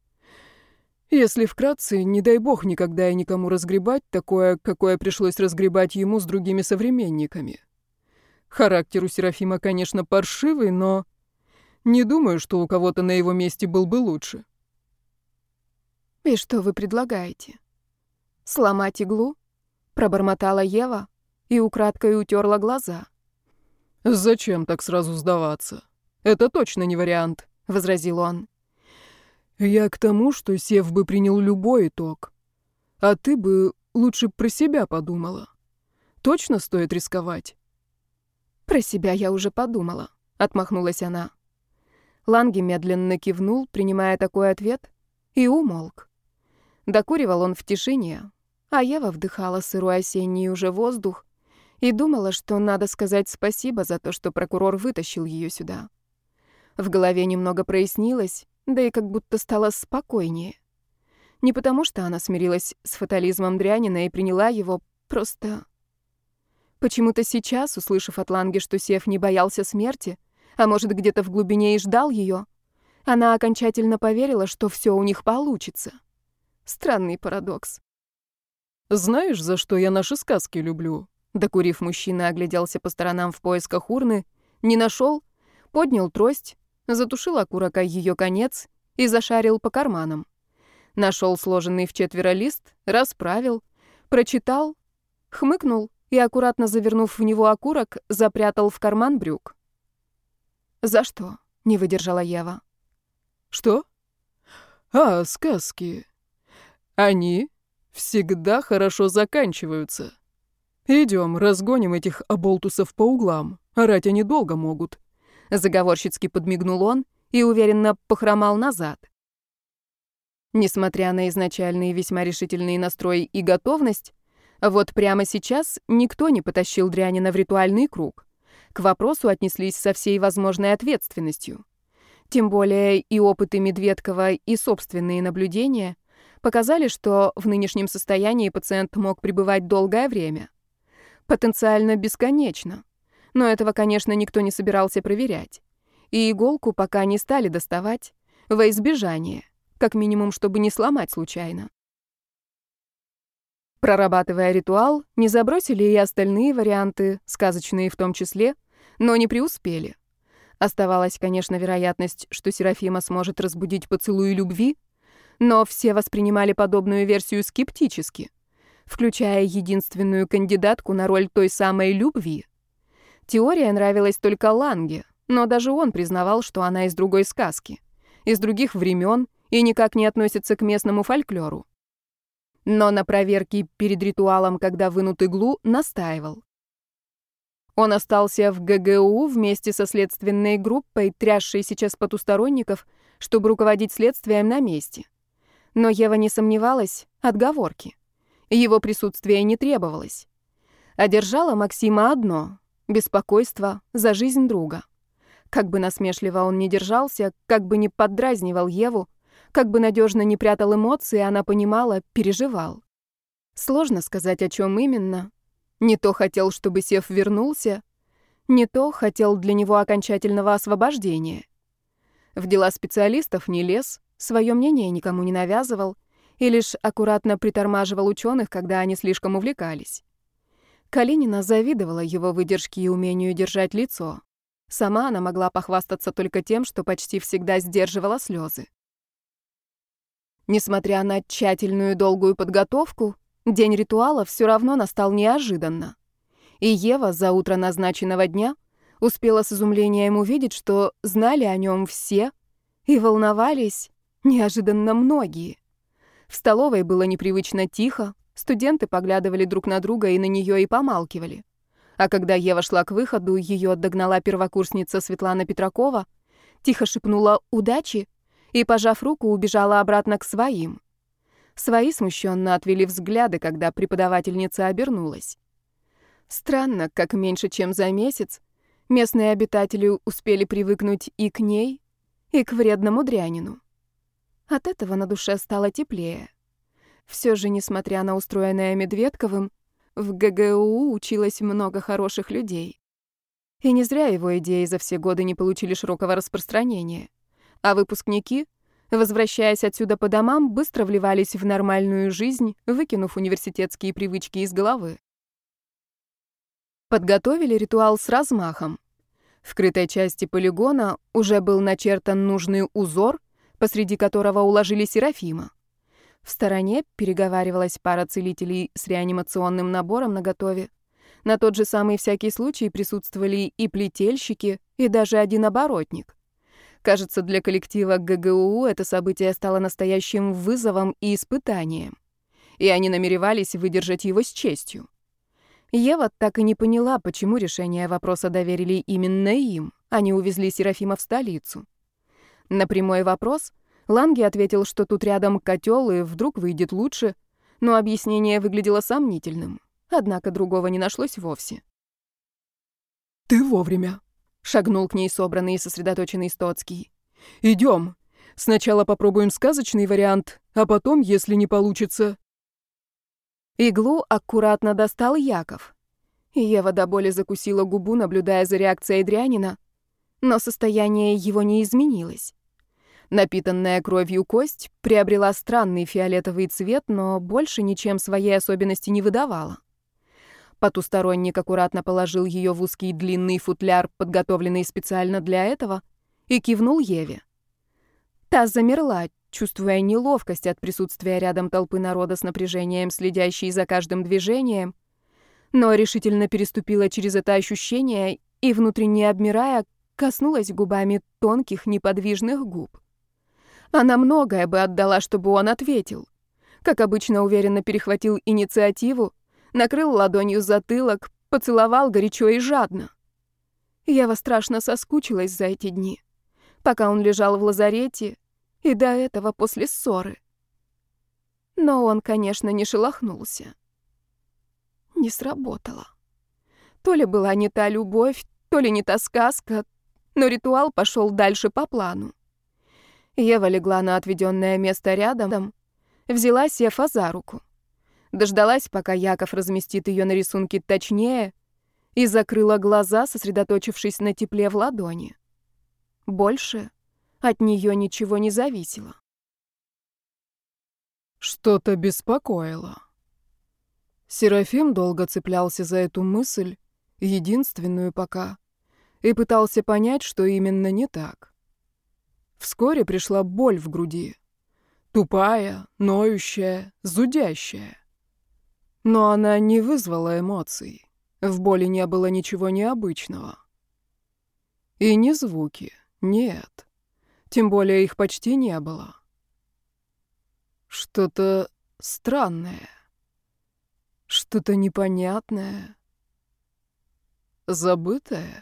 Если вкратце, не дай бог никогда и никому разгребать такое, какое пришлось разгребать ему с другими современниками. Характер у Серафима, конечно, паршивый, но не думаю, что у кого-то на его месте был бы лучше. «И что вы предлагаете? Сломать иглу?» — пробормотала Ева и украдкой утерла глаза. «Зачем так сразу сдаваться? Это точно не вариант», — возразил он. «Я к тому, что Сев бы принял любой итог. А ты бы лучше про себя подумала. Точно стоит рисковать?» «Про себя я уже подумала», — отмахнулась она. Ланги медленно кивнул, принимая такой ответ, и умолк. Докуривал он в тишине, а Ева вдыхала сырой осенний уже воздух и думала, что надо сказать спасибо за то, что прокурор вытащил ее сюда. В голове немного прояснилось, да и как будто стало спокойнее. Не потому, что она смирилась с фатализмом Дрянина и приняла его, просто... Почему-то сейчас, услышав от Ланги, что Сев не боялся смерти, а может, где-то в глубине и ждал ее, она окончательно поверила, что все у них получится. Странный парадокс. «Знаешь, за что я наши сказки люблю?» Докурив, мужчина огляделся по сторонам в поисках урны, не нашел, поднял трость, затушил окурок о ее конец и зашарил по карманам. Нашел сложенный в 4 лист, расправил, прочитал, хмыкнул и, аккуратно завернув в него окурок, запрятал в карман брюк. «За что?» — не выдержала Ева. «Что?» «А, сказки. Они всегда хорошо заканчиваются. Идем, разгоним этих оболтусов по углам. Орать они долго могут». Заговорщицки подмигнул он и уверенно похромал назад. Несмотря на изначальный весьма решительный настрой и готовность, вот прямо сейчас никто не потащил Дрянина в ритуальный круг. К вопросу отнеслись со всей возможной ответственностью. Тем более и опыты Медведкова, и собственные наблюдения показали, что в нынешнем состоянии пациент мог пребывать долгое время. Потенциально бесконечно. Но этого, конечно, никто не собирался проверять. И иголку пока не стали доставать, во избежание, как минимум, чтобы не сломать случайно. Прорабатывая ритуал, не забросили и остальные варианты, сказочные в том числе, но не преуспели. Оставалась, конечно, вероятность, что Серафима сможет разбудить поцелуй любви, но все воспринимали подобную версию скептически, включая единственную кандидатку на роль той самой любви. Теория нравилась только Ланге, но даже он признавал, что она из другой сказки, из других времен и никак не относится к местному фольклору. Но на проверке перед ритуалом, когда вынут иглу, настаивал. Он остался в ГГУ вместе со следственной группой, трясшей сейчас потусторонников, чтобы руководить следствием на месте. Но Ева не сомневалась, отговорки. Его присутствие не требовалось. Одержало Максима одно — беспокойство за жизнь друга. Как бы насмешливо он ни держался, как бы ни поддразнивал Еву, как бы надежно не прятал эмоции, она понимала, переживал. Сложно сказать, о чем именно. Не то хотел, чтобы Сев вернулся, не то хотел для него окончательного освобождения. В дела специалистов не лез, свое мнение никому не навязывал и лишь аккуратно притормаживал ученых, когда они слишком увлекались. Калинина завидовала его выдержке и умению держать лицо. Сама она могла похвастаться только тем, что почти всегда сдерживала слезы. Несмотря на тщательную долгую подготовку, день ритуала все равно настал неожиданно. И Ева за утро назначенного дня успела с изумлением увидеть, что знали о нем все и волновались неожиданно многие. В столовой было непривычно тихо, студенты поглядывали друг на друга и на нее и помалкивали. А когда Ева шла к выходу, ее догнала первокурсница Светлана Петракова, тихо шепнула «удачи» и, пожав руку, убежала обратно к своим. Свои смущенно отвели взгляды, когда преподавательница обернулась. Странно, как меньше чем за месяц местные обитатели успели привыкнуть и к ней, и к вредному дрянину. От этого на душе стало теплее. Все же, несмотря на устроенное Медведковым, в ГГУ училось много хороших людей. И не зря его идеи за все годы не получили широкого распространения. А выпускники, возвращаясь отсюда по домам, быстро вливались в нормальную жизнь, выкинув университетские привычки из головы. Подготовили ритуал с размахом. В крытой части полигона уже был начертан нужный узор, посреди которого уложили Серафима. В стороне переговаривалась пара целителей с реанимационным набором наготове. На тот же самый всякий случай присутствовали и плетельщики, и даже один оборотник. Кажется, для коллектива ГГУ это событие стало настоящим вызовом и испытанием. И они намеревались выдержать его с честью. Ева так и не поняла, почему решение вопроса доверили именно им, а не увезли Серафима в столицу. На прямой вопрос Ланге ответил, что тут рядом котел и вдруг выйдет лучше, но объяснение выглядело сомнительным. Однако другого не нашлось вовсе. «Ты вовремя», — шагнул к ней собранный и сосредоточенный Стоцкий. «Идем. Сначала попробуем сказочный вариант, а потом, если не получится...» Иглу аккуратно достал Яков. Ева до боли закусила губу, наблюдая за реакцией дрянина, но состояние его не изменилось. Напитанная кровью кость приобрела странный фиолетовый цвет, но больше ничем своей особенности не выдавала. Потусторонник аккуратно положил ее в узкий длинный футляр, подготовленный специально для этого, и кивнул Еве. Та замерла, чувствуя неловкость от присутствия рядом толпы народа с напряжением, следящей за каждым движением, но решительно переступила через это ощущение и, внутренне обмирая, коснулась губами тонких неподвижных губ. Она многое бы отдала, чтобы он ответил. Как обычно, уверенно перехватил инициативу, накрыл ладонью затылок, поцеловал горячо и жадно. Ева страшно соскучилась за эти дни, пока он лежал в лазарете, и до этого после ссоры. Но он, конечно, не шелохнулся. Не сработало. То ли была не та любовь, то ли не та сказка, но ритуал пошел дальше по плану. Ева легла на отведенное место рядом, взяла Сефа за руку. Дождалась, пока Яков разместит ее на рисунке точнее, и закрыла глаза, сосредоточившись на тепле в ладони. Больше от нее ничего не зависело. Что-то беспокоило. Серафим долго цеплялся за эту мысль, единственную пока, и пытался понять, что именно не так. Вскоре пришла боль в груди. Тупая, ноющая, зудящая. Но она не вызвала эмоций. В боли не было ничего необычного. И ни звуки, нет. Тем более их почти не было. Что-то странное. Что-то непонятное. Забытое.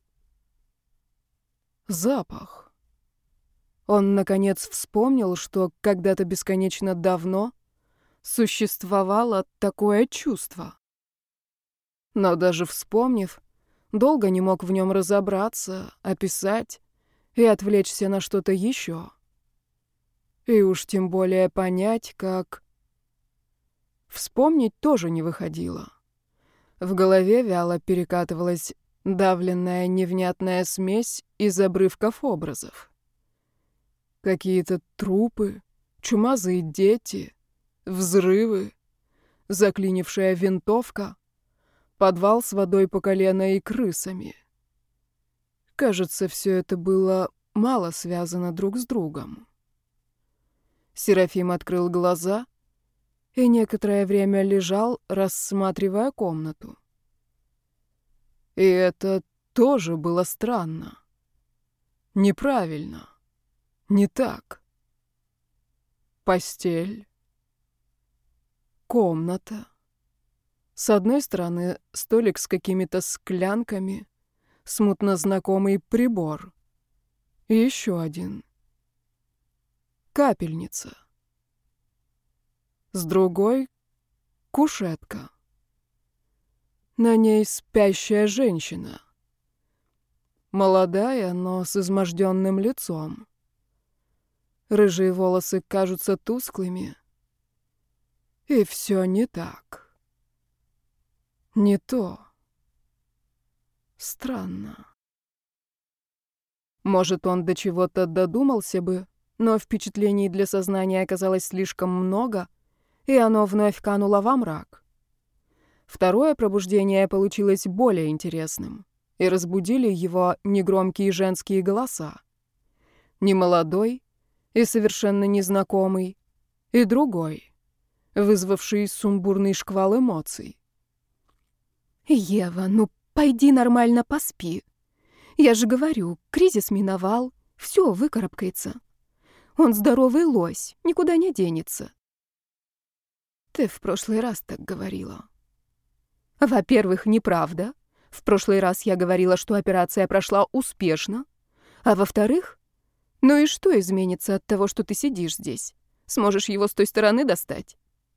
Запах. Он, наконец, вспомнил, что когда-то бесконечно давно существовало такое чувство. Но даже вспомнив, долго не мог в нем разобраться, описать и отвлечься на что-то еще. И уж тем более понять, как... Вспомнить тоже не выходило. В голове вяло перекатывалась давленная невнятная смесь из обрывков образов. Какие-то трупы, чумазые дети, взрывы, заклинившая винтовка, подвал с водой по колено и крысами. Кажется, все это было мало связано друг с другом. Серафим открыл глаза и некоторое время лежал, рассматривая комнату. И это тоже было странно. Неправильно. Не так. Постель. Комната. С одной стороны столик с какими-то склянками, смутно знакомый прибор. И еще один. Капельница. С другой — кушетка. На ней спящая женщина. Молодая, но с изможденным лицом. Рыжие волосы кажутся тусклыми. И все не так. Не то. Странно. Может, он до чего-то додумался бы, но впечатлений для сознания оказалось слишком много, и оно вновь кануло во мрак. Второе пробуждение получилось более интересным, и разбудили его негромкие женские голоса. Немолодой и совершенно незнакомый, и другой, вызвавший сумбурный шквал эмоций. «Ева, ну пойди нормально поспи. Я же говорю, кризис миновал, все выкарабкается. Он здоровый лось, никуда не денется». «Ты в прошлый раз так говорила». «Во-первых, неправда. В прошлый раз я говорила, что операция прошла успешно. А во-вторых, ну и что изменится от того, что ты сидишь здесь? Сможешь его с той стороны достать?»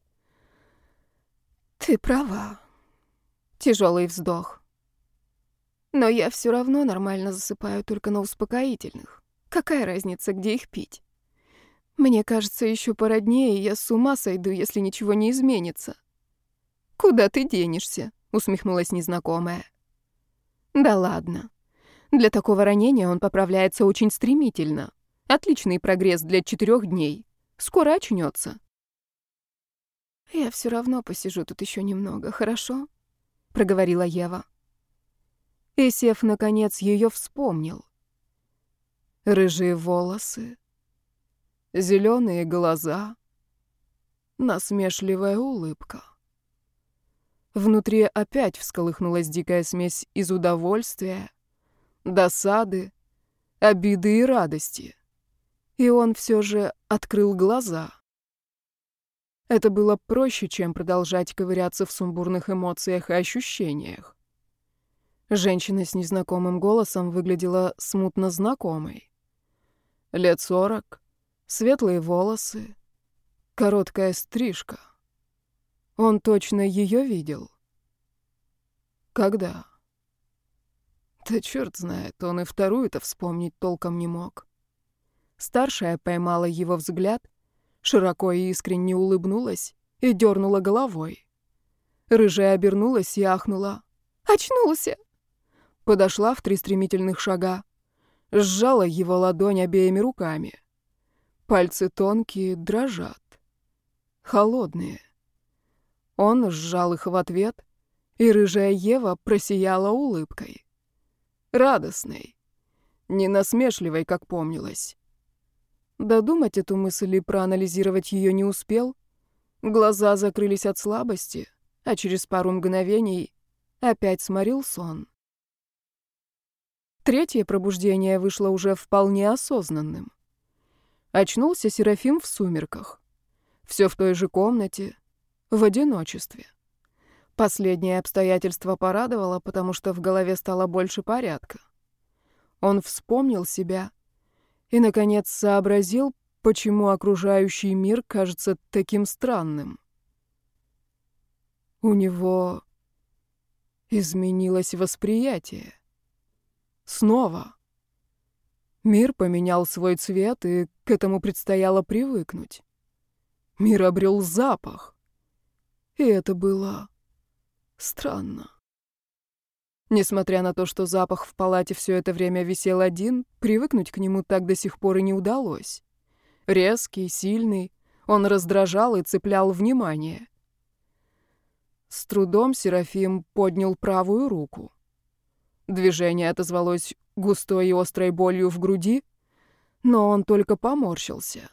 «Ты права». Тяжелый вздох. «Но я все равно нормально засыпаю только на успокоительных. Какая разница, где их пить? Мне кажется, еще пара дней, и я с ума сойду, если ничего не изменится». «Куда ты денешься?» — усмехнулась незнакомая. «Да ладно. Для такого ранения он поправляется очень стремительно. Отличный прогресс для 4 дней. Скоро очнется». «Я все равно посижу тут еще немного, хорошо?» — проговорила Ева. И Сев, наконец, ее вспомнил. Рыжие волосы, зеленые глаза, насмешливая улыбка. Внутри опять всколыхнулась дикая смесь из удовольствия, досады, обиды и радости. И он все же открыл глаза. Это было проще, чем продолжать ковыряться в сумбурных эмоциях и ощущениях. Женщина с незнакомым голосом выглядела смутно знакомой. Лет 40, светлые волосы, короткая стрижка. Он точно ее видел. Когда? Да черт знает, он и вторую-то вспомнить толком не мог. Старшая поймала его взгляд, широко и искренне улыбнулась и дернула головой. Рыжая обернулась и ахнула. «Очнулся!» Подошла в 3 стремительных шага, сжала его ладонь обеими руками. Пальцы тонкие, дрожат. Холодные. Он сжал их в ответ, и рыжая Ева просияла улыбкой. Радостной, не насмешливой, как помнилось. Додумать эту мысль и проанализировать ее не успел. Глаза закрылись от слабости, а через пару мгновений опять сморил сон. Третье пробуждение вышло уже вполне осознанным. Очнулся Серафим в сумерках. Все в той же комнате, в одиночестве. Последнее обстоятельство порадовало, потому что в голове стало больше порядка. Он вспомнил себя и, наконец, сообразил, почему окружающий мир кажется таким странным. У него изменилось восприятие. Снова. Мир поменял свой цвет, и к этому предстояло привыкнуть. Мир обрел запах. И это было странно. Несмотря на то, что запах в палате все это время висел один, привыкнуть к нему так до сих пор и не удалось. Резкий, сильный, он раздражал и цеплял внимание. С трудом Серафим поднял правую руку. Движение отозвалось густой и острой болью в груди, но он только поморщился.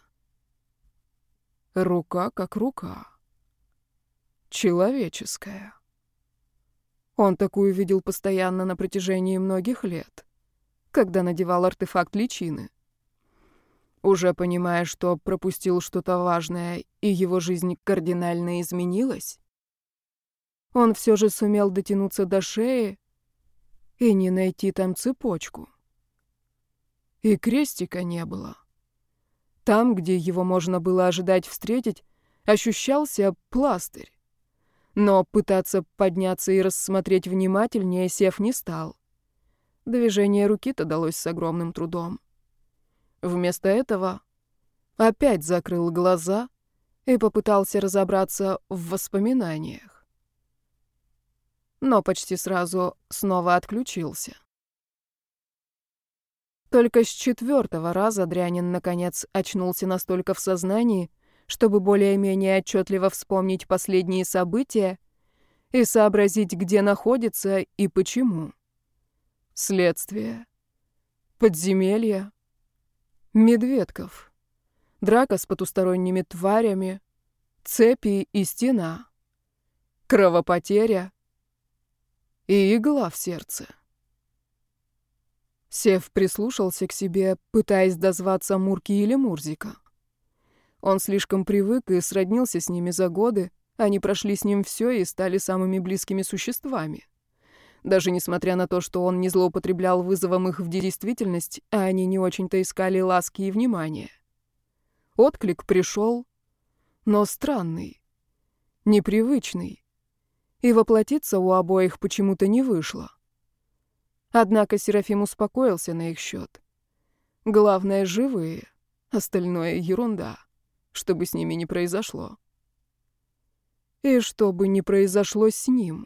Рука как рука. Человеческая. Он такую видел постоянно на протяжении многих лет, когда надевал артефакт личины. Уже понимая, что пропустил что-то важное и его жизнь кардинально изменилась, он все же сумел дотянуться до шеи и не найти там цепочку. И крестика не было. Там, где его можно было ожидать встретить, ощущался пластырь. Но пытаться подняться и рассмотреть внимательнее Сев не стал. Движение руки-то далось с огромным трудом. Вместо этого опять закрыл глаза и попытался разобраться в воспоминаниях. Но почти сразу снова отключился. Только с 4-го раза Дрянин, наконец, очнулся настолько в сознании, чтобы более-менее отчетливо вспомнить последние события и сообразить, где находится и почему. Следствие. Подземелье. Медведков. Драка с потусторонними тварями. Цепи и стена. Кровопотеря. И игла в сердце. Сев прислушался к себе, пытаясь дозваться Мурки или Мурзика. Он слишком привык и сроднился с ними за годы, они прошли с ним все и стали самыми близкими существами. Даже несмотря на то, что он не злоупотреблял вызовом их в действительность, а они не очень-то искали ласки и внимания. Отклик пришел, но странный, непривычный, и воплотиться у обоих почему-то не вышло. Однако Серафим успокоился на их счет. Главное — живые, остальное — ерунда, что бы с ними ни произошло. И что бы ни произошло с ним.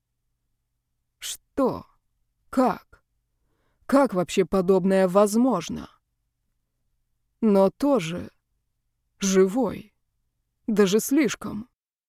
Что? Как? Как вообще подобное возможно? Но тоже живой. Даже слишком.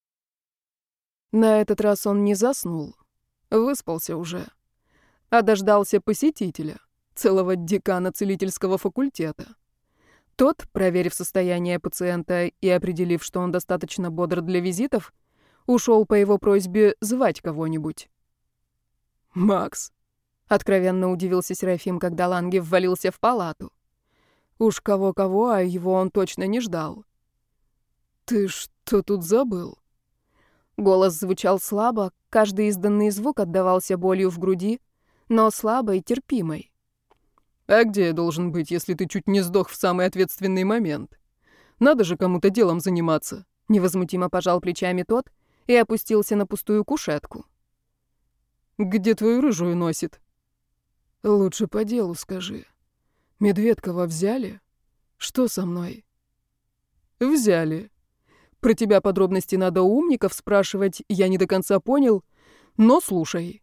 На этот раз он не заснул, выспался уже, а дождался посетителя, целого декана целительского факультета. Тот, проверив состояние пациента и определив, что он достаточно бодр для визитов, ушел по его просьбе звать кого-нибудь. «Макс», — откровенно удивился Серафим, когда Ланге ввалился в палату. Уж кого-кого, а его он точно не ждал. «Ты что тут забыл?» Голос звучал слабо, каждый изданный звук отдавался болью в груди, но слабой, терпимой. «А где я должен быть, если ты чуть не сдох в самый ответственный момент? Надо же кому-то делом заниматься», — невозмутимо пожал плечами тот и опустился на пустую кушетку. «Где твою рыжую носит?» «Лучше по делу скажи. Медведкова взяли? Что со мной?» «Взяли. Про тебя подробности надо у умников спрашивать, я не до конца понял, но слушай».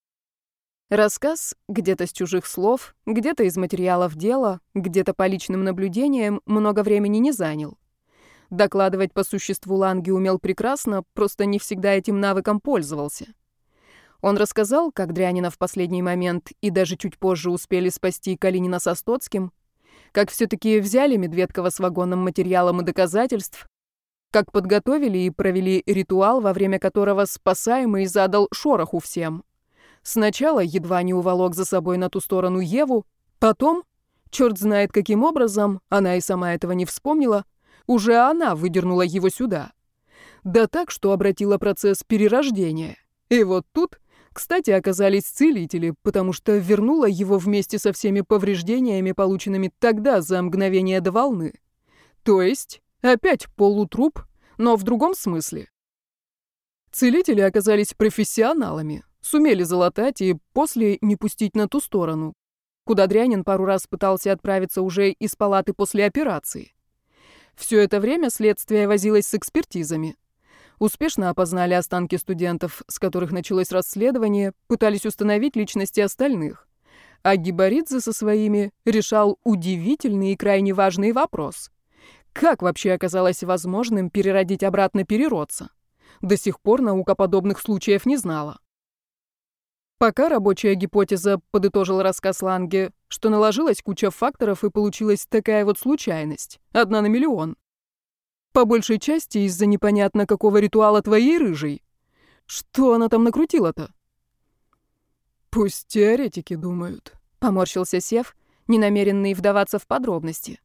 Рассказ где-то с чужих слов, где-то из материалов дела, где-то по личным наблюдениям много времени не занял. Докладывать по существу Ланге умел прекрасно, просто не всегда этим навыком пользовался. Он рассказал, как Дрянина в последний момент и даже чуть позже успели спасти Калинина со Стоцким, как все-таки взяли Медведкова с вагонным материалом и доказательств, как подготовили и провели ритуал, во время которого спасаемый задал шороху всем. Сначала едва не уволок за собой на ту сторону Еву, потом, черт знает каким образом, она и сама этого не вспомнила, уже она выдернула его сюда. Да так, что обратила процесс перерождения. И вот тут, кстати, оказались целители, потому что вернула его вместе со всеми повреждениями, полученными тогда за мгновение до волны. То есть опять полутруп, но в другом смысле. Целители оказались профессионалами, сумели залатать и после не пустить на ту сторону, куда Дрянин пару раз пытался отправиться уже из палаты после операции. Все это время следствие возилось с экспертизами. Успешно опознали останки студентов, с которых началось расследование, пытались установить личности остальных. А Гибаридзе со своими решал удивительный и крайне важный вопрос. Как вообще оказалось возможным переродить обратно переродца? До сих пор наука подобных случаев не знала. Пока рабочая гипотеза, подытожил рассказ Ланге, что наложилась куча факторов и получилась такая вот случайность. 1 на 1 000 000. По большей части из-за непонятно какого ритуала твоей рыжей. Что она там накрутила-то? Пусть теоретики думают, поморщился Сев, не намеренный вдаваться в подробности.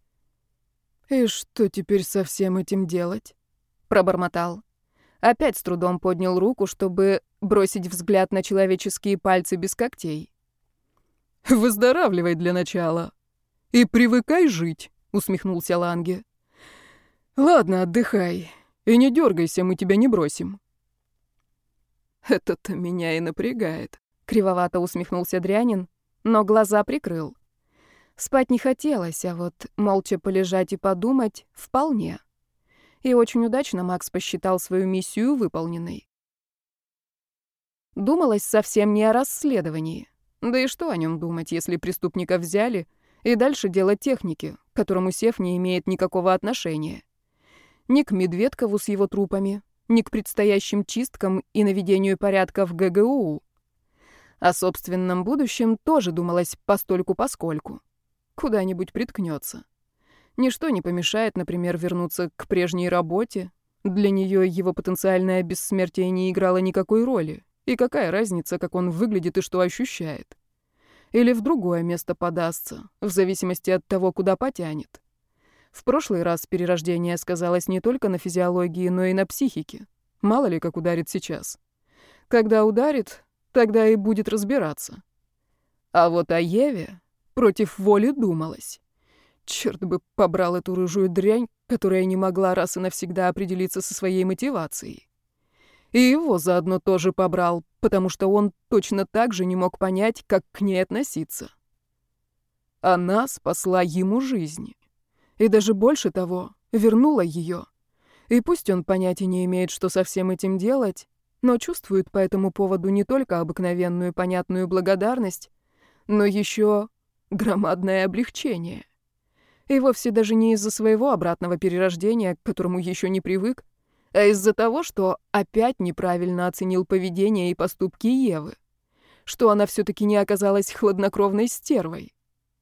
И что теперь со всем этим делать? Пробормотал. Опять с трудом поднял руку, чтобы бросить взгляд на человеческие пальцы без когтей. «Выздоравливай для начала. И привыкай жить», — усмехнулся Ланге. «Ладно, отдыхай. И не дергайся, мы тебя не бросим». «Это-то меня и напрягает», — кривовато усмехнулся Дрянин, но глаза прикрыл. Спать не хотелось, а вот молча полежать и подумать — вполне. И очень удачно Макс посчитал свою миссию выполненной. Думалось совсем не о расследовании. Да и что о нем думать, если преступника взяли, и дальше дело техники, к которому Сев не имеет никакого отношения. Ни к Медведкову с его трупами, ни к предстоящим чисткам и наведению порядка в ГГУ. О собственном будущем тоже думалось постольку-поскольку. Куда-нибудь приткнется. Ничто не помешает, например, вернуться к прежней работе. Для нее его потенциальное бессмертие не играло никакой роли. И какая разница, как он выглядит и что ощущает? Или в другое место подастся, в зависимости от того, куда потянет. В прошлый раз перерождение сказалось не только на физиологии, но и на психике. Мало ли, как ударит сейчас. Когда ударит, тогда и будет разбираться. А вот о Еве против воли думалось. Черт бы побрал эту рыжую дрянь, которая не могла раз и навсегда определиться со своей мотивацией. И его заодно тоже побрал, потому что он точно так же не мог понять, как к ней относиться. Она спасла ему жизнь. И даже больше того, вернула ее. И пусть он понятия не имеет, что со всем этим делать, но чувствует по этому поводу не только обыкновенную понятную благодарность, но еще громадное облегчение. И вовсе даже не из-за своего обратного перерождения, к которому еще не привык, а из-за того, что опять неправильно оценил поведение и поступки Евы, что она все-таки не оказалась хладнокровной стервой.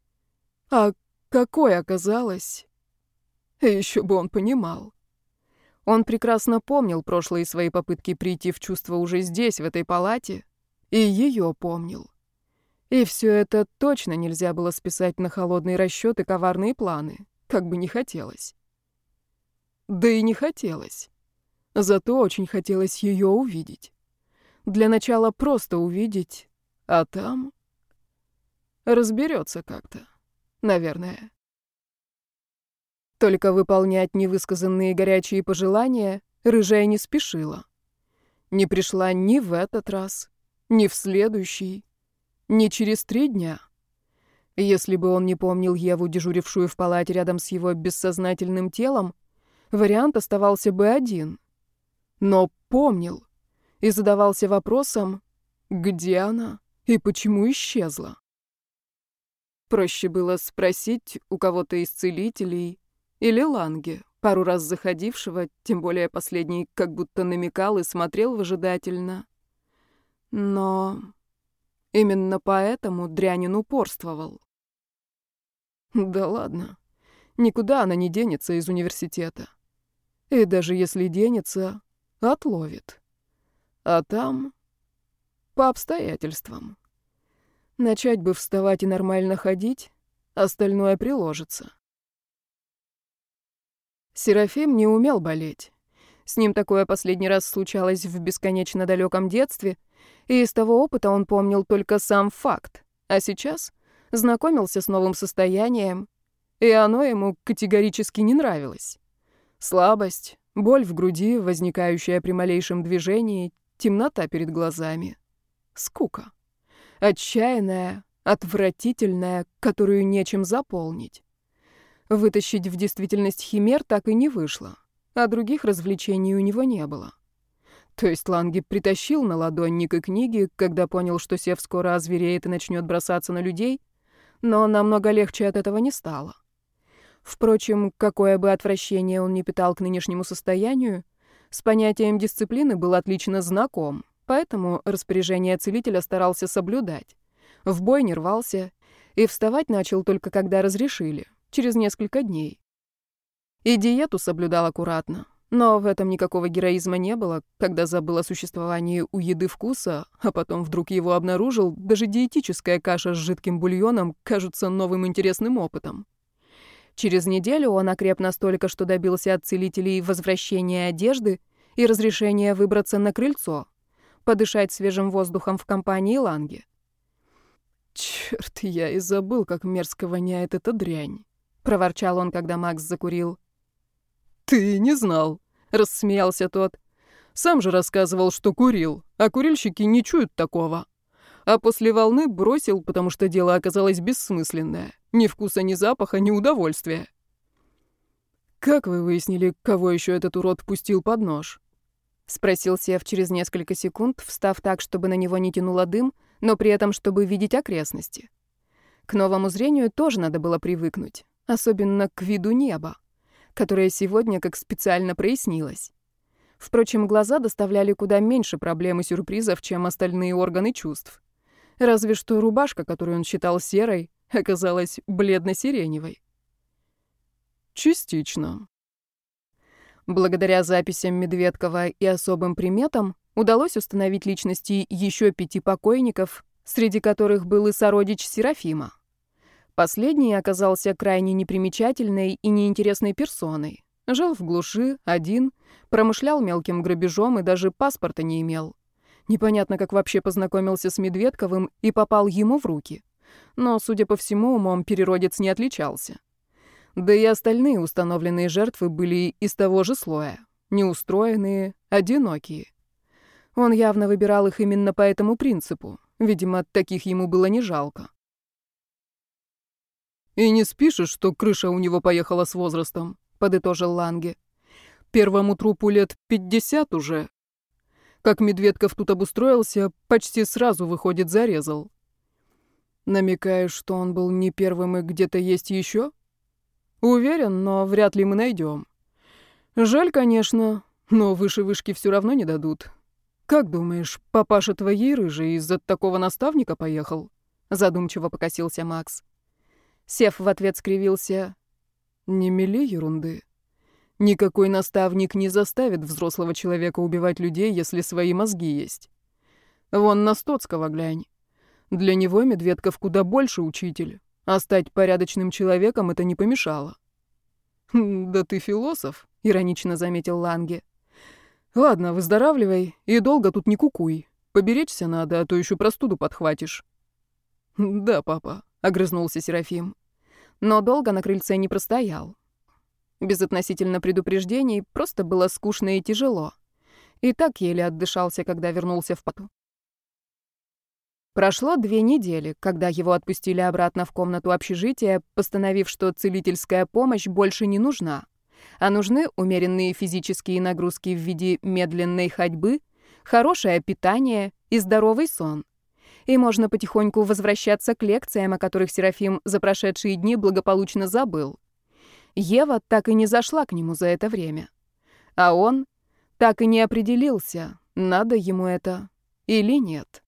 А какой оказалась, еще бы он понимал. Он прекрасно помнил прошлые свои попытки прийти в чувство уже здесь, в этой палате, и ее помнил. И все это точно нельзя было списать на холодный расчет и коварные планы, как бы не хотелось. Да и не хотелось. Зато очень хотелось ее увидеть. Для начала просто увидеть, а там разберется как-то, наверное. Только выполнять невысказанные горячие пожелания рыжая не спешила. Не пришла ни в этот раз, ни в следующий, ни через 3 дня. Если бы он не помнил Еву, дежурившую в палате рядом с его бессознательным телом, вариант оставался бы один. Но помнил и задавался вопросом, где она и почему исчезла. Проще было спросить у кого-то из целителей или Ланге, пару раз заходившего, тем более последний как будто намекал и смотрел выжидательно. Но именно поэтому Дрянин упорствовал. Да ладно, никуда она не денется из университета. И даже если денется, отловит. А там по обстоятельствам. Начать бы вставать и нормально ходить, остальное приложится. Серафим не умел болеть. С ним такое последний раз случалось в бесконечно далеком детстве, и из того опыта он помнил только сам факт, а сейчас знакомился с новым состоянием, и оно ему категорически не нравилось. Слабость, боль в груди, возникающая при малейшем движении, темнота перед глазами, скука. Отчаянная, отвратительная, которую нечем заполнить. Вытащить в действительность химер так и не вышло, а других развлечений у него не было. То есть Ланге притащил на ладонник и книги, когда понял, что Сев скоро озвереет и начнет бросаться на людей, но намного легче от этого не стало. Впрочем, какое бы отвращение он ни питал к нынешнему состоянию, с понятием дисциплины был отлично знаком, поэтому распоряжение целителя старался соблюдать. В бой не рвался и вставать начал только когда разрешили, через несколько дней. И диету соблюдал аккуратно, но в этом никакого героизма не было, когда забыл о существовании у еды вкуса, а потом вдруг его обнаружил, даже диетическая каша с жидким бульоном кажется новым интересным опытом. Через неделю он окреп настолько, что добился от целителей возвращения одежды и разрешения выбраться на крыльцо, подышать свежим воздухом в компании Ланги. «Чёрт, я и забыл, как мерзко воняет эта дрянь», — проворчал он, когда Макс закурил. «Ты не знал», — рассмеялся тот. «Сам же рассказывал, что курил, а курильщики не чуют такого. А после волны бросил, потому что дело оказалось бессмысленное. Ни вкуса, ни запаха, ни удовольствия». «Как вы выяснили, кого еще этот урод пустил под нож?» — спросил Сев через несколько секунд, встав так, чтобы на него не тянуло дым, но при этом, чтобы видеть окрестности. К новому зрению тоже надо было привыкнуть, особенно к виду неба, которое сегодня как специально прояснилось. Впрочем, глаза доставляли куда меньше проблем и сюрпризов, чем остальные органы чувств. Разве что рубашка, которую он считал серой, оказалась бледно-сиреневой. «Частично». Благодаря записям Медведкова и особым приметам удалось установить личности еще 5 покойников, среди которых был и сородич Серафима. Последний оказался крайне непримечательной и неинтересной персоной. Жил в глуши, один, промышлял мелким грабежом и даже паспорта не имел. Непонятно, как вообще познакомился с Медведковым и попал ему в руки. Но, судя по всему, умом переродец не отличался. Да и остальные установленные жертвы были из того же слоя. Неустроенные, одинокие. Он явно выбирал их именно по этому принципу. Видимо, таких ему было не жалко. «И не спишешь, что крыша у него поехала с возрастом?» — подытожил Ланге. «Первому трупу лет 50 уже. Как Медведков тут обустроился, почти сразу, выходит, зарезал». «Намекаешь, что он был не первым и где-то есть еще?» «Уверен, но вряд ли мы найдем. Жаль, конечно, но выше вышки все равно не дадут. Как думаешь, папаша твоей рыжей из-за такого наставника поехал?» Задумчиво покосился Макс. Сев в ответ скривился. «Не мели ерунды. Никакой наставник не заставит взрослого человека убивать людей, если свои мозги есть. Вон на Стоцкого глянь. Для него Медведков куда больше учитель, а стать порядочным человеком это не помешало». «Да ты философ», — иронично заметил Ланге. «Ладно, выздоравливай и долго тут не кукуй. Поберечься надо, а то еще простуду подхватишь». «Да, папа», — огрызнулся Серафим. Но долго на крыльце не простоял. Без относительно предупреждений просто было скучно и тяжело. И так еле отдышался, когда вернулся в поту. Прошло 2 недели, когда его отпустили обратно в комнату общежития, постановив, что целительская помощь больше не нужна, а нужны умеренные физические нагрузки в виде медленной ходьбы, хорошее питание и здоровый сон. И можно потихоньку возвращаться к лекциям, о которых Серафим за прошедшие дни благополучно забыл. Ева так и не зашла к нему за это время. А он так и не определился, надо ему это или нет.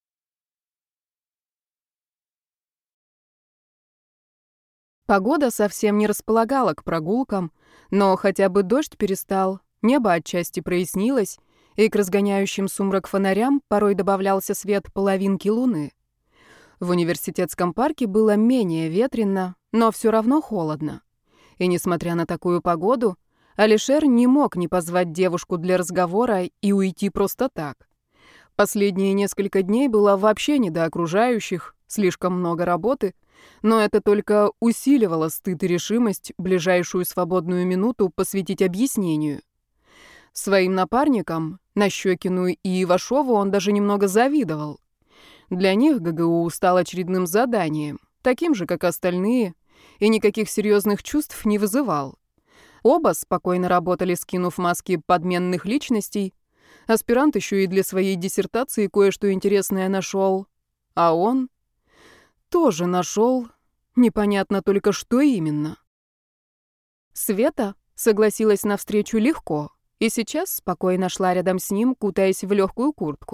Погода совсем не располагала к прогулкам, но хотя бы дождь перестал, небо отчасти прояснилось, и к разгоняющим сумрак фонарям порой добавлялся свет половинки луны. В университетском парке было менее ветрено, но все равно холодно. И несмотря на такую погоду, Алишер не мог не позвать девушку для разговора и уйти просто так. Последние несколько дней было вообще не до окружающих, слишком много работы, но это только усиливало стыд и решимость ближайшую свободную минуту посвятить объяснению. Своим напарникам, Нащекину и Ивашову, он даже немного завидовал. Для них ГГУ стал очередным заданием, таким же, как остальные, и никаких серьезных чувств не вызывал. Оба спокойно работали, скинув маски подменных личностей. Аспирант еще и для своей диссертации кое-что интересное нашел. А он тоже нашел, непонятно только что именно. Света согласилась на встречу легко, и сейчас спокойно шла рядом с ним, кутаясь в легкую куртку.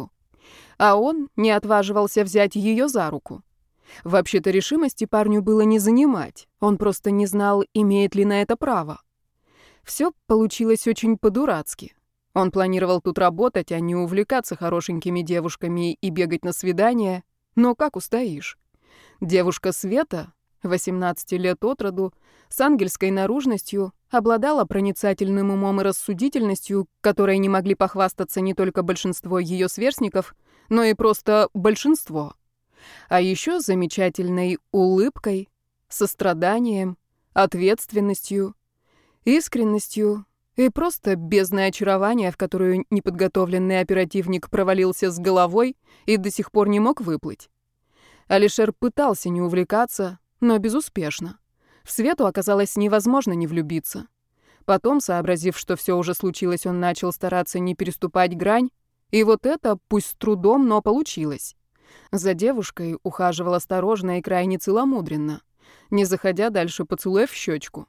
А он не отваживался взять ее за руку. Вообще-то решимости парню было не занимать, он просто не знал, имеет ли на это право. Все получилось очень по-дурацки. Он планировал тут работать, а не увлекаться хорошенькими девушками и бегать на свидания. Но как устоишь? Девушка Света, 18 лет от роду, с ангельской наружностью, обладала проницательным умом и рассудительностью, которой не могли похвастаться не только большинство ее сверстников, но и просто большинство. А еще замечательной улыбкой, состраданием, ответственностью, искренностью и просто бездной очарования, в которую неподготовленный оперативник провалился с головой и до сих пор не мог выплыть. Алишер пытался не увлекаться, но безуспешно. В Свету оказалось невозможно не влюбиться. Потом, сообразив, что все уже случилось, он начал стараться не переступать грань, и вот это, пусть с трудом, но получилось. За девушкой ухаживал осторожно и крайне целомудренно, не заходя дальше поцелуя в щечку.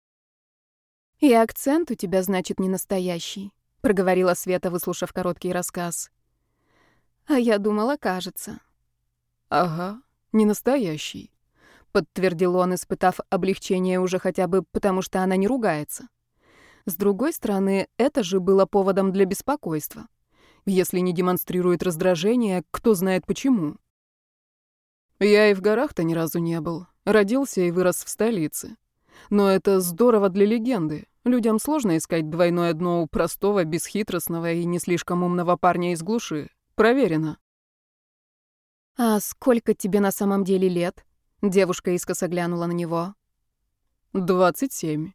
«И акцент у тебя, значит, не настоящий», — проговорила Света, выслушав короткий рассказ. «А я думала, кажется». «Ага, не настоящий», — подтвердил он, испытав облегчение уже хотя бы потому, что она не ругается. С другой стороны, это же было поводом для беспокойства. Если не демонстрирует раздражение, кто знает почему. Я и в горах-то ни разу не был. Родился и вырос в столице. Но это здорово для легенды. Людям сложно искать двойное дно у простого, бесхитростного и не слишком умного парня из глуши. Проверено. «А сколько тебе на самом деле лет?» Девушка искоса глянула на него. 27.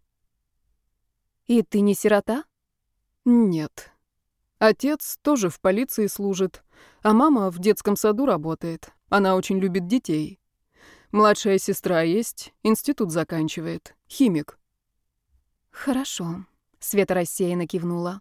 «И ты не сирота?» Нет. Отец тоже в полиции служит, а мама в детском саду работает. Она очень любит детей. Младшая сестра есть, институт заканчивает, химик. «Хорошо», — Света рассеянно кивнула.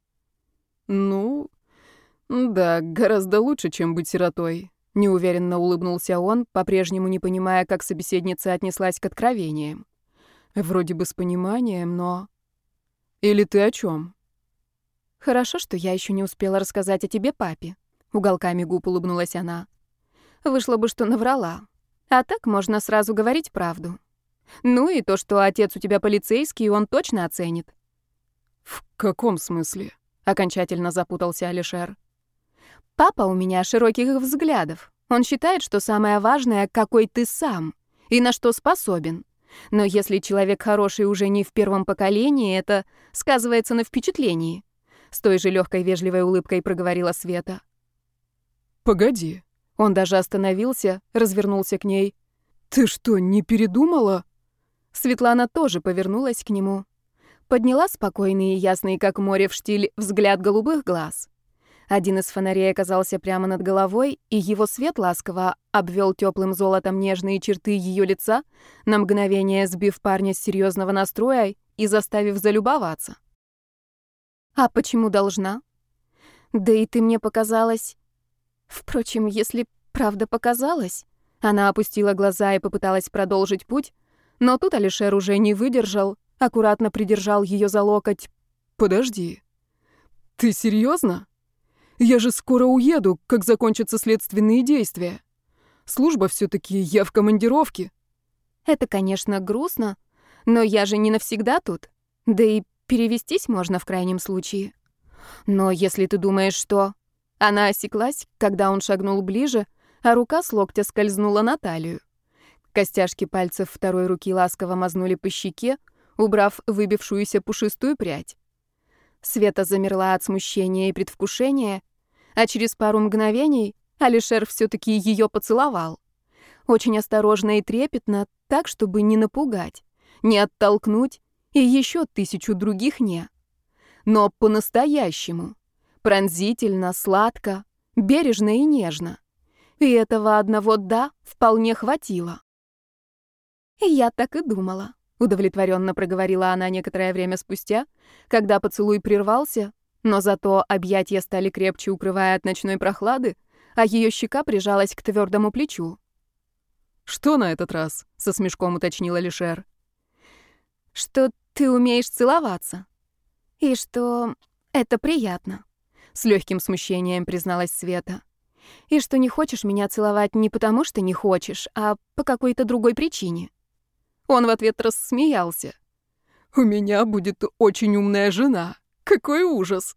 Ну, да, гораздо лучше, чем быть сиротой. Неуверенно улыбнулся он, по-прежнему не понимая, как собеседница отнеслась к откровениям. Вроде бы с пониманием, но... Или ты о чем? «Хорошо, что я еще не успела рассказать о тебе папе», — уголками губ улыбнулась она. «Вышло бы, что наврала. А так можно сразу говорить правду. Ну и то, что отец у тебя полицейский, он точно оценит». В каком смысле? Окончательно запутался Алишер. «Папа у меня широких взглядов. Он считает, что самое важное, какой ты сам и на что способен. Но если человек хороший уже не в первом поколении, это сказывается на впечатлении». С той же легкой вежливой улыбкой проговорила Света. Погоди. Он даже остановился, развернулся к ней. Ты что, не передумала? Светлана тоже повернулась к нему. Подняла спокойный и ясный, как море в штиль, взгляд голубых глаз. Один из фонарей оказался прямо над головой, и его свет ласково обвел теплым золотом нежные черты ее лица, на мгновение сбив парня с серьезного настроя и заставив залюбоваться. «А почему должна? Да и ты мне показалась...» Впрочем, если правда показалось... Она опустила глаза и попыталась продолжить путь, но тут Алишер уже не выдержал, аккуратно придержал ее за локоть. «Подожди. Ты серьезно? Я же скоро уеду, как закончатся следственные действия. Служба все-таки, я в командировке». «Это, конечно, грустно, но я же не навсегда тут. Да и перевестись можно в крайнем случае. Но если ты думаешь, что...» Она осеклась, когда он шагнул ближе, а рука с локтя скользнула на талию. Костяшки пальцев второй руки ласково мазнули по щеке, убрав выбившуюся пушистую прядь. Света замерла от смущения и предвкушения, а через пару мгновений Алишер все-таки ее поцеловал. Очень осторожно и трепетно, так, чтобы не напугать, не оттолкнуть и еще 1000 других «не». Но по-настоящему, пронзительно, сладко, бережно и нежно. И этого одного «да» вполне хватило. «Я так и думала», — удовлетворенно проговорила она некоторое время спустя, когда поцелуй прервался, но зато объятия стали крепче, укрывая от ночной прохлады, а ее щека прижалась к твердому плечу. «Что на этот раз?» — со смешком уточнил Алишер. «Что ты умеешь целоваться. И что это приятно. с легким смущением призналась Света. «И что не хочешь меня целовать не потому, что не хочешь, а по какой-то другой причине». Он в ответ рассмеялся. «У меня будет очень умная жена. Какой ужас!»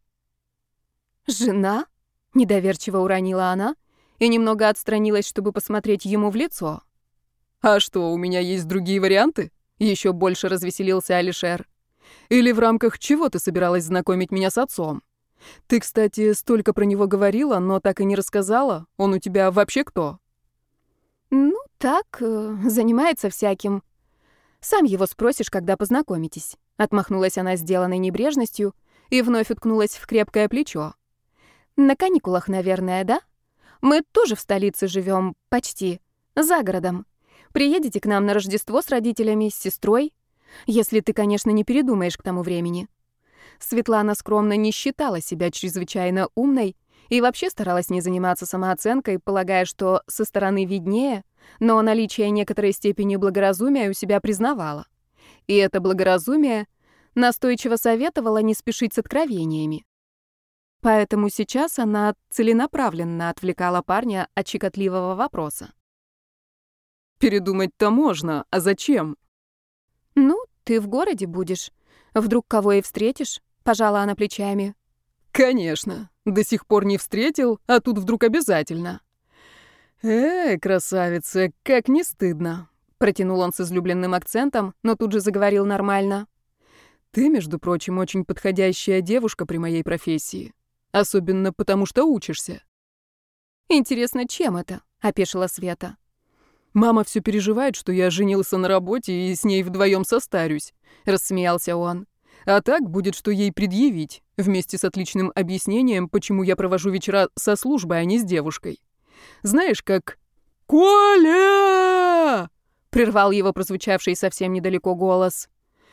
«Жена?» — недоверчиво уронила она и немного отстранилась, чтобы посмотреть ему в лицо. «А что, у меня есть другие варианты?» Еще больше развеселился Алишер. «Или в рамках чего ты собиралась знакомить меня с отцом? Ты, кстати, столько про него говорила, но так и не рассказала. Он у тебя вообще кто?» «Ну, так, занимается всяким. Сам его спросишь, когда познакомитесь». Отмахнулась она сделанной небрежностью и вновь уткнулась в крепкое плечо. «На каникулах, наверное, да? Мы тоже в столице живем, почти, за городом. Приедете к нам на Рождество с родителями, с сестрой, если ты, конечно, не передумаешь к тому времени». Светлана скромно не считала себя чрезвычайно умной и вообще старалась не заниматься самооценкой, полагая, что со стороны виднее, но наличие некоторой степени благоразумия у себя признавала. И это благоразумие настойчиво советовало не спешить с откровениями. Поэтому сейчас она целенаправленно отвлекала парня от щекотливого вопроса. «Передумать-то можно, а зачем?» «Ну, ты в городе будешь. Вдруг кого и встретишь?» — пожала она плечами. «Конечно. До сих пор не встретил, а тут вдруг обязательно». Красавица, как не стыдно», — протянул он с излюбленным акцентом, но тут же заговорил нормально. «Ты, между прочим, очень подходящая девушка при моей профессии. Особенно потому, что учишься». «Интересно, чем это?» — опешила Света. «Мама все переживает, что я женился на работе и с ней вдвоем состарюсь», — рассмеялся он. «А так будет, что ей предъявить, вместе с отличным объяснением, почему я провожу вечера со службой, а не с девушкой. Знаешь, как...» «Коля!» — прервал его прозвучавший совсем недалеко голос.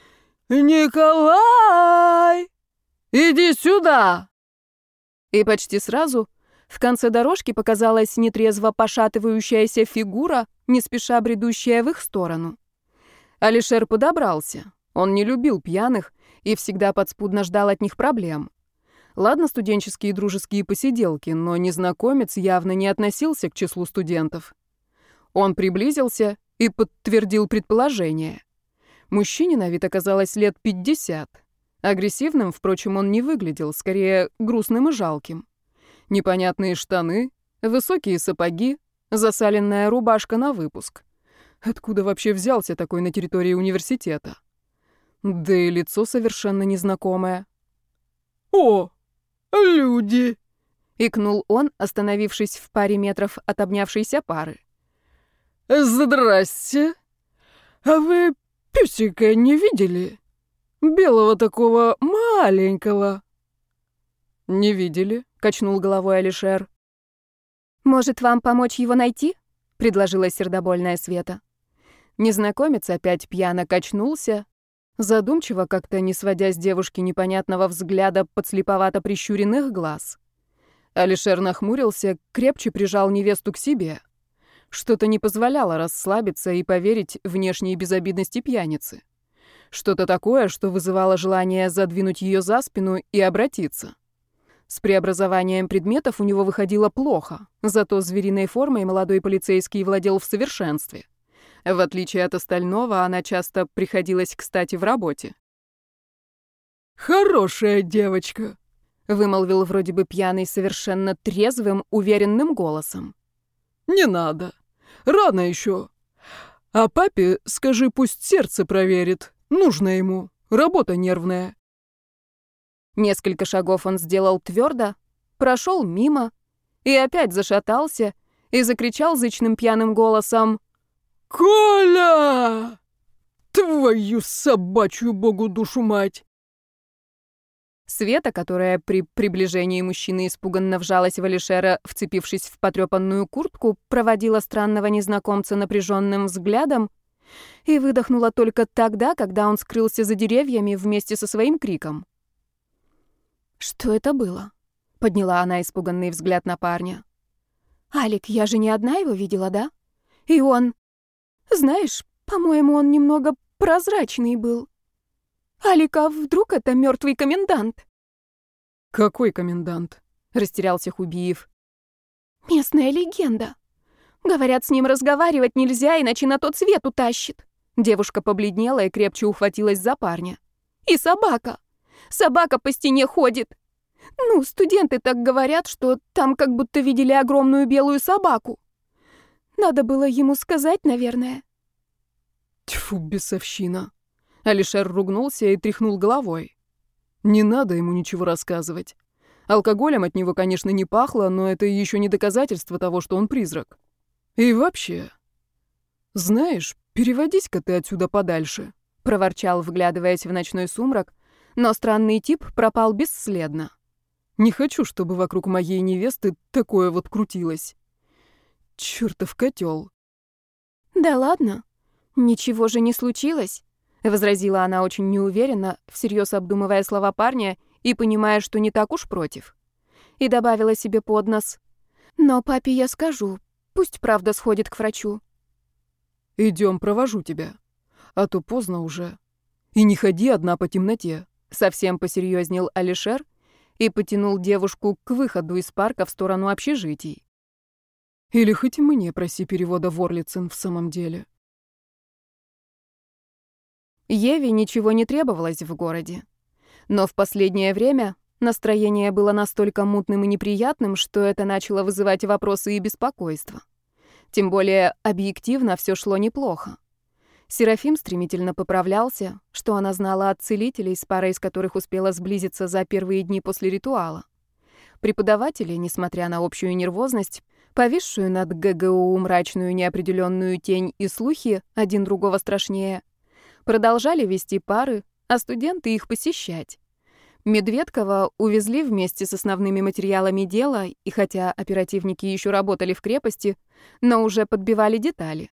«Николай! Иди сюда!» И почти сразу в конце дорожки показалась нетрезво пошатывающаяся фигура, не спеша бредущая в их сторону. Алишер подобрался. Он не любил пьяных и всегда подспудно ждал от них проблем. Ладно, студенческие дружеские посиделки, но незнакомец явно не относился к числу студентов. Он приблизился и подтвердил предположение. Мужчине на вид оказалось лет 50. Агрессивным, впрочем, он не выглядел, скорее грустным и жалким. Непонятные штаны, высокие сапоги, засаленная рубашка на выпуск. Откуда вообще взялся такой на территории университета? Да и лицо совершенно незнакомое. «О, люди!» — икнул он, остановившись в паре метров от обнявшейся пары. «Здрасте! А вы пёсика не видели? Белого такого маленького?» «Не видели», — качнул головой Алишер. «Может, вам помочь его найти?» — предложила сердобольная Света. Незнакомец опять пьяно качнулся, задумчиво как-то не сводя с девушки непонятного взгляда подслеповато прищуренных глаз. Алишер нахмурился, крепче прижал невесту к себе. Что-то не позволяло расслабиться и поверить внешней безобидности пьяницы. Что-то такое, что вызывало желание задвинуть ее за спину и обратиться. С преобразованием предметов у него выходило плохо, зато звериной формой молодой полицейский владел в совершенстве. В отличие от остального, она часто приходилась кстати в работе. «Хорошая девочка», — вымолвил вроде бы пьяный совершенно трезвым, уверенным голосом. «Не надо. Рано еще. А папе скажи, пусть сердце проверит. Нужно ему. Работа нервная». Несколько шагов он сделал твердо, прошел мимо и опять зашатался и закричал зычным пьяным голосом: «Коля! Твою собачью богу душу мать!» Света, которая при приближении мужчины испуганно вжалась в Алишера, вцепившись в потрепанную куртку, проводила странного незнакомца напряженным взглядом и выдохнула только тогда, когда он скрылся за деревьями вместе со своим криком. «Что это было?» — подняла она испуганный взгляд на парня. «Алик, я же не одна его видела, да? И он... Знаешь, по-моему, он немного прозрачный был. Алик, а вдруг это мертвый комендант?» «Какой комендант?» — растерялся Хубиев. «Местная легенда. Говорят, с ним разговаривать нельзя, иначе на тот свет утащит». Девушка побледнела и крепче ухватилась за парня. «И собака. Собака по стене ходит. Ну, студенты так говорят, что там как будто видели огромную белую собаку. Надо было ему сказать, наверное». Тьфу, бесовщина. Алишер ругнулся и тряхнул головой. Не надо ему ничего рассказывать. Алкоголем от него, конечно, не пахло, но это еще не доказательство того, что он призрак. И вообще, знаешь, переводись-ка ты отсюда подальше, проворчал, вглядываясь в ночной сумрак, но странный тип пропал бесследно. Не хочу, чтобы вокруг моей невесты такое вот крутилось. Чёртов котел. «Да ладно, ничего же не случилось», — возразила она очень неуверенно, всерьез обдумывая слова парня и понимая, что не так уж против. И добавила себе под нос: «Но папе я скажу, пусть правда сходит к врачу». Идем, провожу тебя. А то поздно уже. И не ходи одна по темноте. Совсем посерьезнел Алишер и потянул девушку к выходу из парка в сторону общежитий. Или хоть и мне проси перевода в Орлицен в самом деле. Еве ничего не требовалось в городе. Но в последнее время настроение было настолько мутным и неприятным, что это начало вызывать вопросы и беспокойство. Тем более объективно все шло неплохо. Серафим стремительно поправлялся, что она знала от целителей, с парой из которых успела сблизиться за первые дни после ритуала. Преподаватели, несмотря на общую нервозность, повисшую над ГГУ мрачную неопределенную тень и слухи, один другого страшнее, продолжали вести пары, а студенты их посещать. Медведкова увезли вместе с основными материалами дела, и хотя оперативники еще работали в крепости, но уже подбивали детали.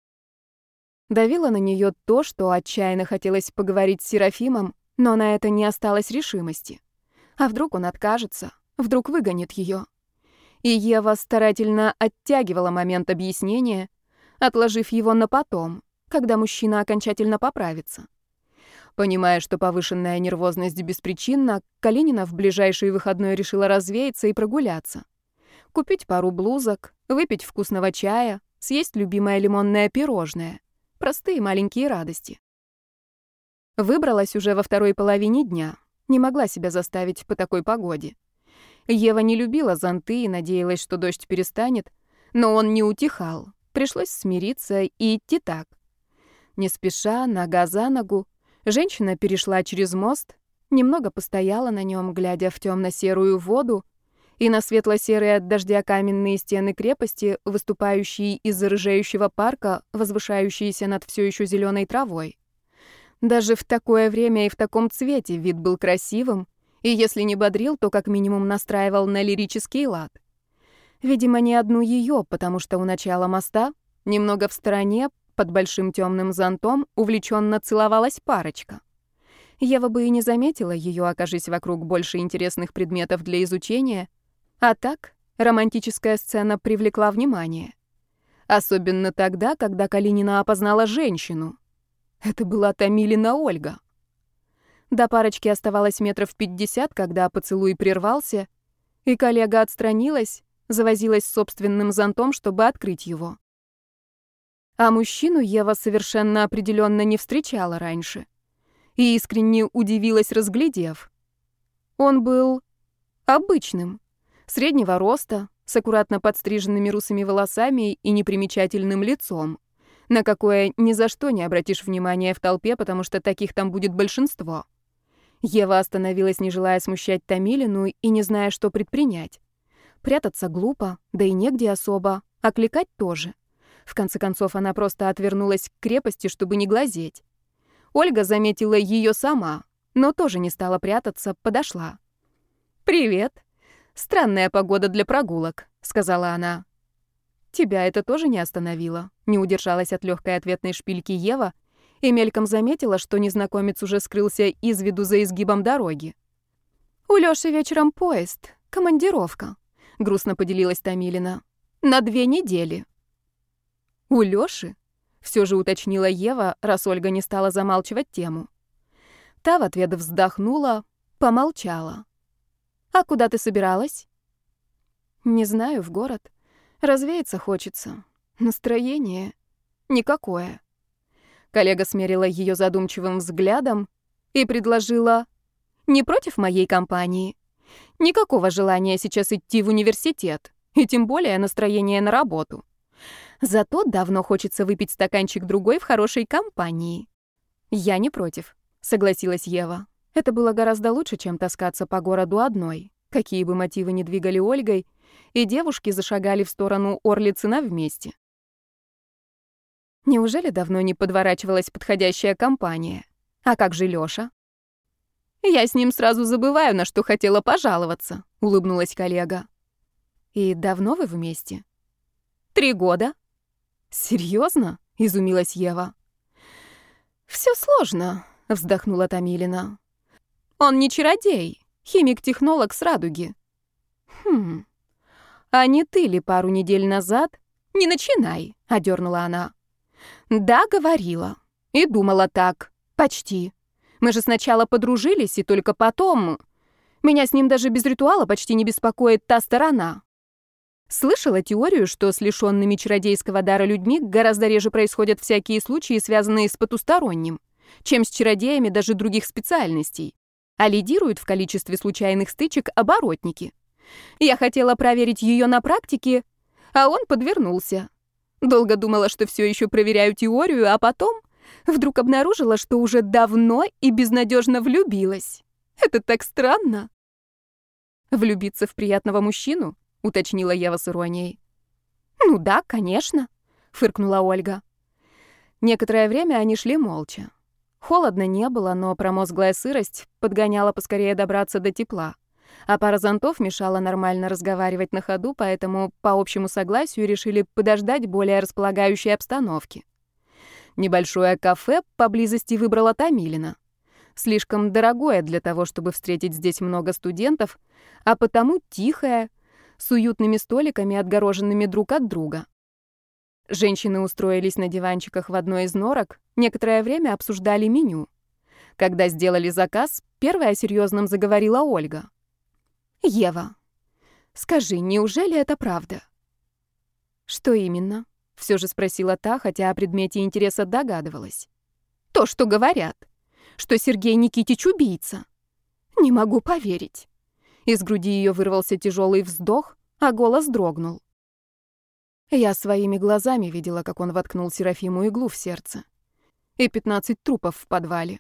Давило на нее то, что отчаянно хотелось поговорить с Серафимом, но на это не осталось решимости. А вдруг он откажется, вдруг выгонит ее? И Ева старательно оттягивала момент объяснения, отложив его на потом, когда мужчина окончательно поправится. Понимая, что повышенная нервозность беспричинна, Калинина в ближайший выходной решила развеяться и прогуляться. Купить пару блузок, выпить вкусного чая, съесть любимое лимонное пирожное. Простые маленькие радости. Выбралась уже во второй половине дня. Не могла себя заставить по такой погоде. Ева не любила зонты и надеялась, что дождь перестанет, но он не утихал. Пришлось смириться и идти так. Не спеша, нога за ногу, женщина перешла через мост, немного постояла на нем, глядя в темно-серую воду, и на светло-серые от дождя каменные стены крепости, выступающие из-за рыжеющего парка, возвышающиеся над все еще зеленой травой. Даже в такое время и в таком цвете вид был красивым, и если не бодрил, то как минимум настраивал на лирический лад. Видимо, не одну ее, потому что у начала моста, немного в стороне, под большим темным зонтом, увлеченно целовалась парочка. Ева бы и не заметила ее, окажись вокруг больше интересных предметов для изучения, а так романтическая сцена привлекла внимание. Особенно тогда, когда Калинина опознала женщину. Это была Томилина Ольга. До парочки оставалось 50 метров, когда поцелуй прервался, и коллега отстранилась, завозилась с собственным зонтом, чтобы открыть его. А мужчину Ева совершенно определенно не встречала раньше. И искренне удивилась, разглядев. Он был обычным, среднего роста, с аккуратно подстриженными русыми волосами и непримечательным лицом, на какое ни за что не обратишь внимания в толпе, потому что таких там будет большинство. Ева остановилась, не желая смущать Томилину и не зная, что предпринять. Прятаться глупо, да и негде особо, а кликать тоже. В конце концов, она просто отвернулась к крепости, чтобы не глазеть. Ольга заметила ее сама, но тоже не стала прятаться, подошла. «Привет. Странная погода для прогулок», — сказала она. «Тебя это тоже не остановило?» — не удержалась от легкой ответной шпильки Ева и мельком заметила, что незнакомец уже скрылся из виду за изгибом дороги. «У Лёши вечером поезд, командировка», — грустно поделилась Томилина. «На 2 недели». «У Лёши?» — всё же уточнила Ева, раз Ольга не стала замалчивать тему. Та в ответ вздохнула, помолчала. «А куда ты собиралась?» Не знаю, в город. Развеяться хочется. Настроение никакое. Коллега смерила ее задумчивым взглядом и предложила: «Не против моей компании? Никакого желания сейчас идти в университет, и тем более настроения на работу. Зато давно хочется выпить стаканчик другой в хорошей компании». «Я не против», — согласилась Ева. Это было гораздо лучше, чем таскаться по городу одной, какие бы мотивы ни двигали Ольгой, и девушки зашагали в сторону Орлицына вместе. Неужели давно не подворачивалась подходящая компания? А как же Лёша? «Я с ним сразу забываю, на что хотела пожаловаться», — улыбнулась коллега. «И давно вы вместе?» 3 года. «Серьёзно?» — изумилась Ева. «Всё сложно», — вздохнула Томилина. «Он не чародей, химик-технолог с Радуги». «Хм, а не ты ли пару недель назад?» «Не начинай», — одернула она. «Да, говорила. И думала так. Почти. Мы же сначала подружились, и только потом... Меня с ним даже без ритуала почти не беспокоит та сторона. Слышала теорию, что с лишёнными чародейского дара людьми гораздо реже происходят всякие случаи, связанные с потусторонним, чем с чародеями даже других специальностей, а лидируют в количестве случайных стычек оборотники. Я хотела проверить её на практике, а он подвернулся. Долго думала, что всё ещё проверяю теорию, а потом вдруг обнаружила, что уже давно и безнадёжно влюбилась. Это так странно». «Влюбиться в приятного мужчину?» — уточнила Ева с иронией. «Ну да, конечно», — фыркнула Ольга. Некоторое время они шли молча. Холодно не было, но промозглая сырость подгоняла поскорее добраться до тепла, а пара зонтов мешала нормально разговаривать на ходу, поэтому по общему согласию решили подождать более располагающей обстановки. Небольшое кафе поблизости выбрала Томилина. Слишком дорогое для того, чтобы встретить здесь много студентов, а потому тихое, с уютными столиками, отгороженными друг от друга. Женщины устроились на диванчиках в одной из норок, некоторое время обсуждали меню. Когда сделали заказ, первая серьезным заговорила Ольга. «Ева, скажи, неужели это правда?» «Что именно?» — все же спросила та, хотя о предмете интереса догадывалась. «То, что говорят, что Сергей Никитич убийца. Не могу поверить». Из груди ее вырвался тяжелый вздох, а голос дрогнул. Я своими глазами видела, как он воткнул Серафиму иглу в сердце. И 15 трупов в подвале.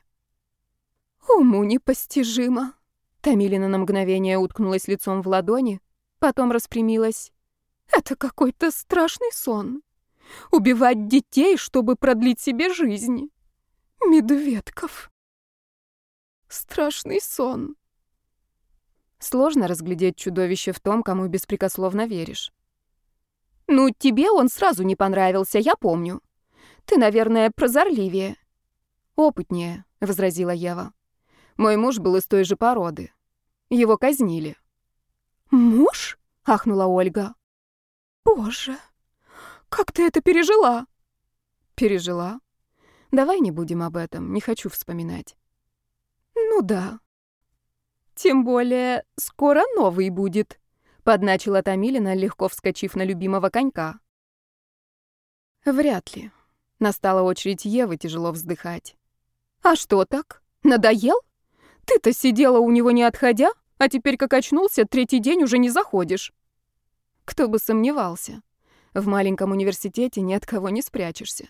«Уму непостижимо». Томилина на мгновение уткнулась лицом в ладони, потом распрямилась. «Это какой-то страшный сон. Убивать детей, чтобы продлить себе жизнь. Медведков. Страшный сон». Сложно разглядеть чудовище в том, кому беспрекословно веришь. «Ну, тебе он сразу не понравился, я помню. Ты, наверное, прозорливее». «Опытнее», — возразила Ева. «Мой муж был из той же породы. Его казнили». «Муж?» — ахнула Ольга. «Боже, как ты это пережила?» «Пережила? Давай не будем об этом, не хочу вспоминать». «Ну да. Тем более скоро новый будет», — подначила Томилина, легко вскочив на любимого конька. «Вряд ли». Настала очередь Евы тяжело вздыхать. «А что так? Надоел? Ты-то сидела у него не отходя, а теперь как очнулся, 3-й день уже не заходишь». Кто бы сомневался. В маленьком университете ни от кого не спрячешься.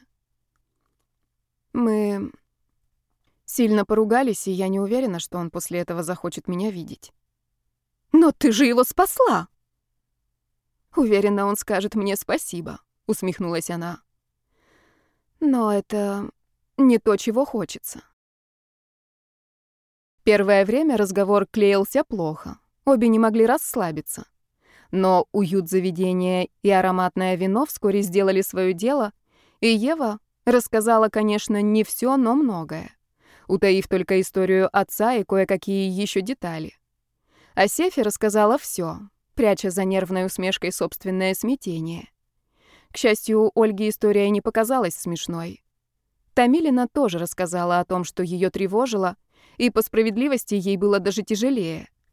Мы сильно поругались, и я не уверена, что он после этого захочет меня видеть. «Но ты же его спасла!» «Уверена, он скажет мне спасибо», — усмехнулась она. «Но это не то, чего хочется». Первое время разговор клеился плохо. Обе не могли расслабиться. Но уют заведения и ароматное вино вскоре сделали свое дело, и Ева рассказала, конечно, не все, но многое, утаив только историю отца и кое-какие еще детали. О Сефе рассказала все, пряча за нервной усмешкой собственное смятение. К счастью, Ольге история не показалась смешной. Томилина тоже рассказала о том, что ее тревожило, и по справедливости ей было даже тяжелее.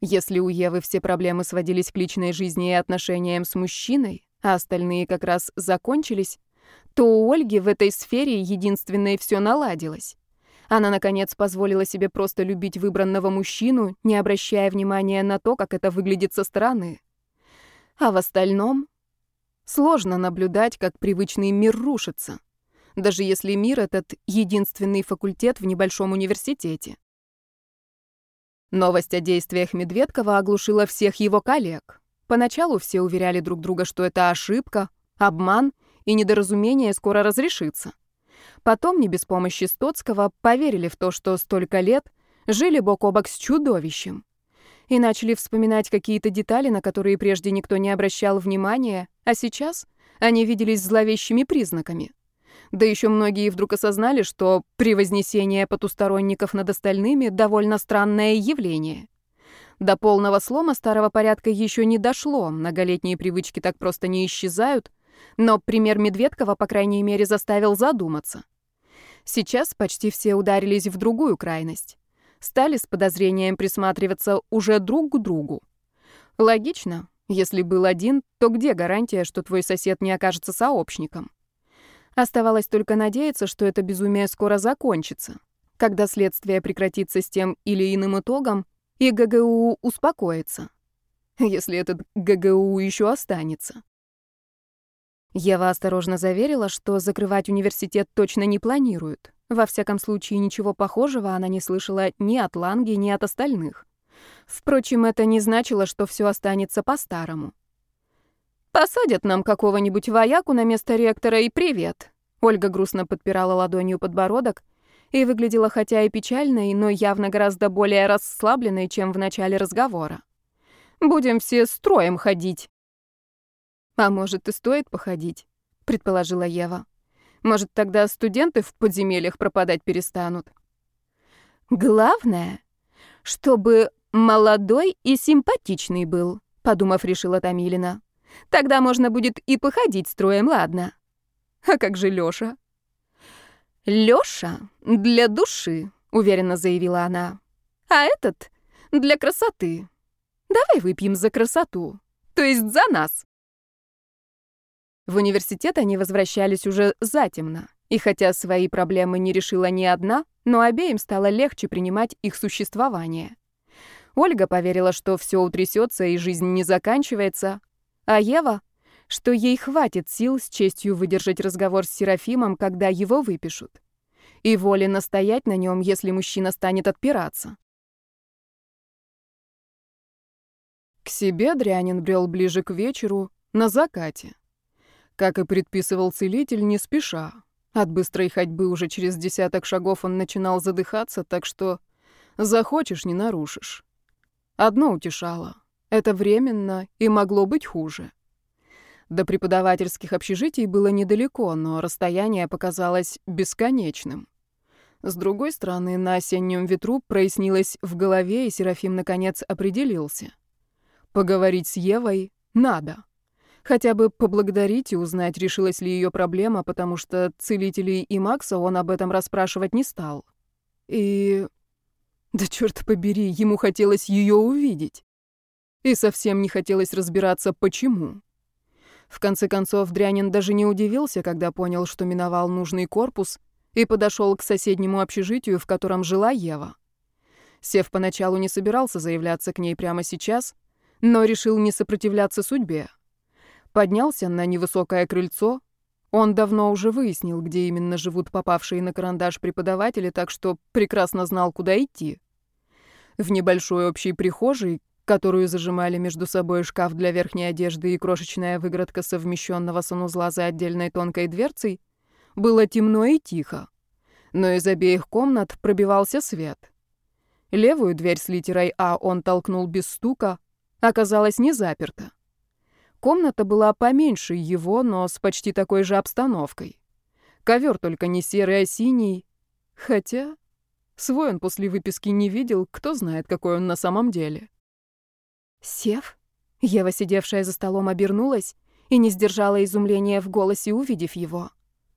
Если у Евы все проблемы сводились к личной жизни и отношениям с мужчиной, а остальные как раз закончились, то у Ольги в этой сфере единственной все наладилось. Она, наконец, позволила себе просто любить выбранного мужчину, не обращая внимания на то, как это выглядит со стороны. А в остальном сложно наблюдать, как привычный мир рушится, даже если мир этот — единственный факультет в небольшом университете. Новость о действиях Медведкова оглушила всех его коллег. Поначалу все уверяли друг друга, что это ошибка, обман, и недоразумение скоро разрешится. Потом, не без помощи Стоцкого, поверили в то, что столько лет жили бок о бок с чудовищем. И начали вспоминать какие-то детали, на которые прежде никто не обращал внимания, а сейчас они виделись зловещими признаками. Да еще многие вдруг осознали, что превознесение потусторонников над остальными — довольно странное явление. До полного слома старого порядка еще не дошло, многолетние привычки так просто не исчезают, но пример Медведкова, по крайней мере, заставил задуматься. Сейчас почти все ударились в другую крайность. Стали с подозрением присматриваться уже друг к другу. Логично. Если был один, то где гарантия, что твой сосед не окажется сообщником? Оставалось только надеяться, что это безумие скоро закончится, когда следствие прекратится с тем или иным итогом, и ГГУ успокоится. Если этот ГГУ еще останется. Ева осторожно заверила, что закрывать университет точно не планируют. Во всяком случае, ничего похожего она не слышала ни от Ланги, ни от остальных. Впрочем, это не значило, что все останется по-старому. «Посадят нам какого-нибудь вояку на место ректора и привет!» Ольга грустно подпирала ладонью подбородок и выглядела хотя и печальной, но явно гораздо более расслабленной, чем в начале разговора. «Будем все строем ходить!» «А может, и стоит походить», — предположила Ева. «Может, тогда студенты в подземельях пропадать перестанут?» «Главное, чтобы молодой и симпатичный был», — подумав, решила Томилина. «Тогда можно будет и походить строем, ладно?» «А как же Лёша?» «Лёша для души», — уверенно заявила она. «А этот для красоты. Давай выпьем за красоту, то есть за нас». В университет они возвращались уже затемно, и хотя свои проблемы не решила ни одна, но обеим стало легче принимать их существование. Ольга поверила, что все утрясется и жизнь не заканчивается, а Ева, что ей хватит сил с честью выдержать разговор с Серафимом, когда его выпишут, и воли настоять на нем, если мужчина станет отпираться. К себе Дрянин брел ближе к вечеру, на закате. Как и предписывал целитель, не спеша. От быстрой ходьбы уже через 10 шагов он начинал задыхаться, так что захочешь — не нарушишь. Одно утешало — это временно и могло быть хуже. До преподавательских общежитий было недалеко, но расстояние показалось бесконечным. С другой стороны, на осеннем ветру прояснилось в голове, и Серафим наконец определился. Поговорить с Евой надо. Хотя бы поблагодарить и узнать, решилась ли ее проблема, потому что целителей и Макса он об этом расспрашивать не стал. И... да черт побери, ему хотелось ее увидеть. И совсем не хотелось разбираться, почему. В конце концов, Дрянин даже не удивился, когда понял, что миновал нужный корпус, и подошел к соседнему общежитию, в котором жила Ева. Сев поначалу не собирался заявляться к ней прямо сейчас, но решил не сопротивляться судьбе. Поднялся на невысокое крыльцо. Он давно уже выяснил, где именно живут попавшие на карандаш преподаватели, так что прекрасно знал, куда идти. В небольшой общей прихожей, которую зажимали между собой шкаф для верхней одежды и крошечная выгородка совмещенного санузла за отдельной тонкой дверцей, было темно и тихо. Но из обеих комнат пробивался свет. Левую дверь с литерой «А» он толкнул без стука, оказалась не заперта. Комната была поменьше его, но с почти такой же обстановкой. Ковер только не серый, а синий. Хотя свой он после выписки не видел, кто знает, какой он на самом деле. «Сев?» Ева, сидевшая за столом, обернулась и не сдержала изумления в голосе, увидев его.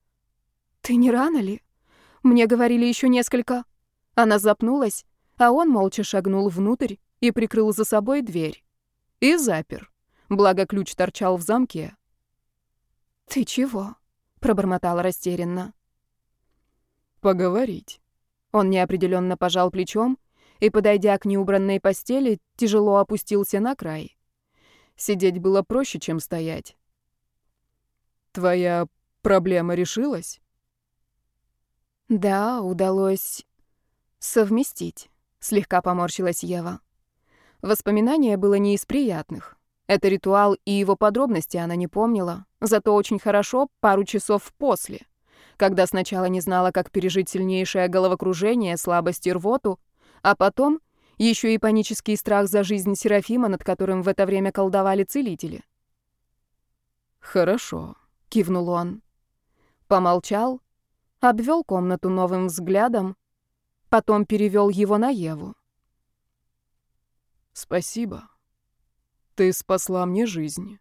«Ты не рано ли? Мне говорили еще несколько...» Она запнулась, а он молча шагнул внутрь и прикрыл за собой дверь. И запер, благо ключ торчал в замке. «Ты чего?» — пробормотала растерянно. «Поговорить». Он неопределенно пожал плечом и, подойдя к неубранной постели, тяжело опустился на край. Сидеть было проще, чем стоять. «Твоя проблема решилась?» «Да, удалось совместить», — слегка поморщилась Ева. Воспоминание было не из приятных. Это ритуал, и его подробности она не помнила, зато очень хорошо пару часов после, когда сначала не знала, как пережить сильнейшее головокружение, слабость и рвоту, а потом еще и панический страх за жизнь Серафима, над которым в это время колдовали целители. «Хорошо», — кивнул он. Помолчал, обвел комнату новым взглядом, потом перевел его на Еву. «Спасибо. Ты спасла мне жизнь».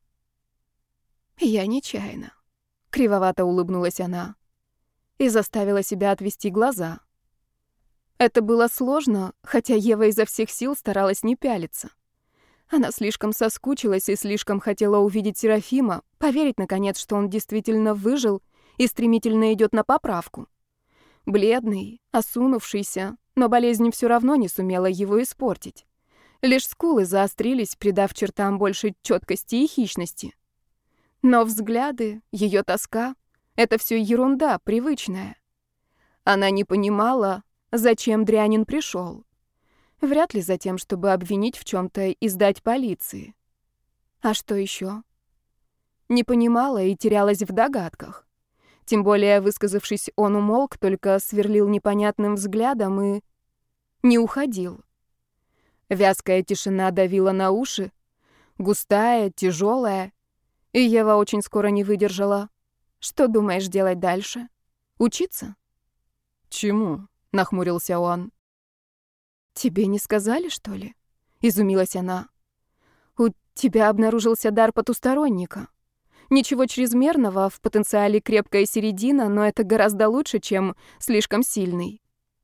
«Я нечаянно», — кривовато улыбнулась она и заставила себя отвести глаза. Это было сложно, хотя Ева изо всех сил старалась не пялиться. Она слишком соскучилась и слишком хотела увидеть Серафима, поверить, наконец, что он действительно выжил и стремительно идет на поправку. Бледный, осунувшийся, но болезнь все равно не сумела его испортить. Лишь скулы заострились, придав чертам больше четкости и хищности. Но взгляды, ее тоска — это все ерунда, привычная. Она не понимала, зачем Дрянин пришел. Вряд ли за тем, чтобы обвинить в чем-то и сдать полиции. А что еще? Не понимала и терялась в догадках. Тем более, высказавшись, он умолк, только сверлил непонятным взглядом и не уходил. Вязкая тишина давила на уши, густая, тяжелая, и Ева очень скоро не выдержала. Что думаешь делать дальше? Учиться? «Чему?» — нахмурился он. «Тебе не сказали, что ли?» — изумилась она. «У тебя обнаружился дар потусторонника. Ничего чрезмерного, в потенциале крепкая середина, но это гораздо лучше, чем слишком сильный».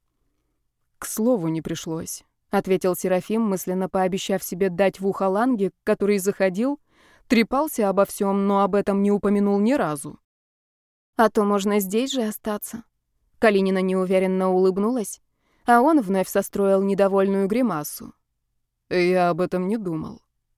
«К слову, не пришлось», — ответил Серафим, мысленно пообещав себе дать в ухо Ланге, который заходил, трепался обо всем, но об этом не упомянул ни разу. «А то можно здесь же остаться». Калинина неуверенно улыбнулась, а он вновь состроил недовольную гримасу. «Я об этом не думал».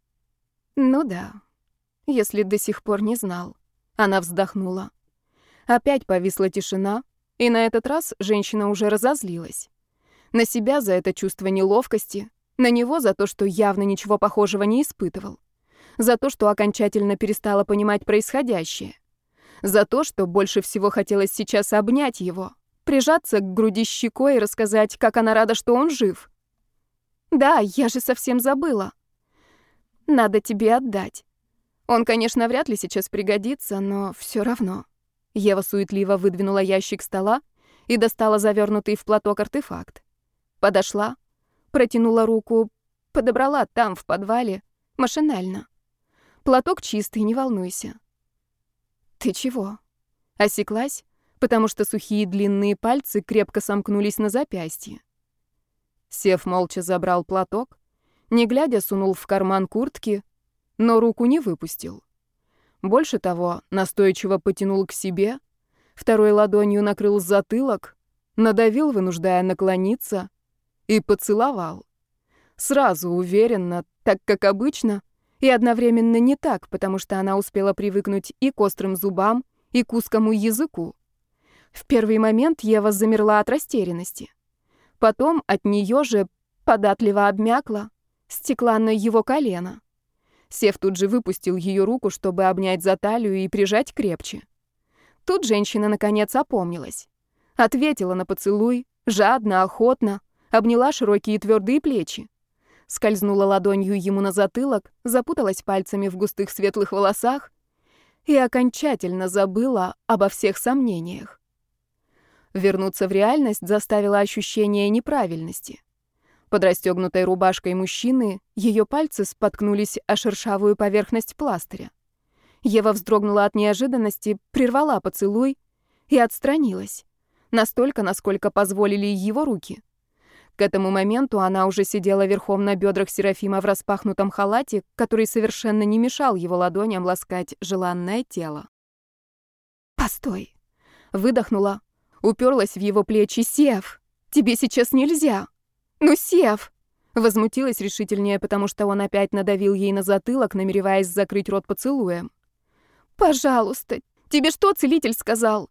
«Ну да, если до сих пор не знал». Она вздохнула. Опять повисла тишина, и на этот раз женщина уже разозлилась. На себя за это чувство неловкости, на него за то, что явно ничего похожего не испытывал, за то, что окончательно перестала понимать происходящее, за то, что больше всего хотелось сейчас обнять его, прижаться к груди щекой и рассказать, как она рада, что он жив. «Да, я же совсем забыла. Надо тебе отдать. Он, конечно, вряд ли сейчас пригодится, но все равно». Ева суетливо выдвинула ящик стола и достала завернутый в платок артефакт. Подошла, протянула руку, подобрала там, в подвале, машинально. «Платок чистый, не волнуйся». «Ты чего?» Осеклась, потому что сухие длинные пальцы крепко сомкнулись на запястье. Сев молча забрал платок, не глядя сунул в карман куртки, но руку не выпустил. Больше того, настойчиво потянул к себе, второй ладонью накрыл затылок, надавил, вынуждая наклониться, и поцеловал. Сразу, уверенно, так как обычно, и одновременно не так, потому что она успела привыкнуть и к острым зубам, и к узкому языку. В первый момент Ева замерла от растерянности. Потом от нее же податливо обмякла, стекла на его колено. Сев тут же выпустил ее руку, чтобы обнять за талию и прижать крепче. Тут женщина, наконец, опомнилась. Ответила на поцелуй, жадно, охотно, обняла широкие твердые плечи. Скользнула ладонью ему на затылок, запуталась пальцами в густых светлых волосах и окончательно забыла обо всех сомнениях. Вернуться в реальность заставило ощущение неправильности. Под расстегнутой рубашкой мужчины ее пальцы споткнулись о шершавую поверхность пластыря. Ева вздрогнула от неожиданности, прервала поцелуй и отстранилась. Настолько, насколько позволили его руки. К этому моменту она уже сидела верхом на бедрах Серафима в распахнутом халате, который совершенно не мешал его ладоням ласкать желанное тело. «Постой!» — выдохнула, уперлась в его плечи. «Сев! Тебе сейчас нельзя! Ну, Сев!» Возмутилась решительнее, потому что он опять надавил ей на затылок, намереваясь закрыть рот поцелуем. «Пожалуйста! Тебе что целитель сказал?»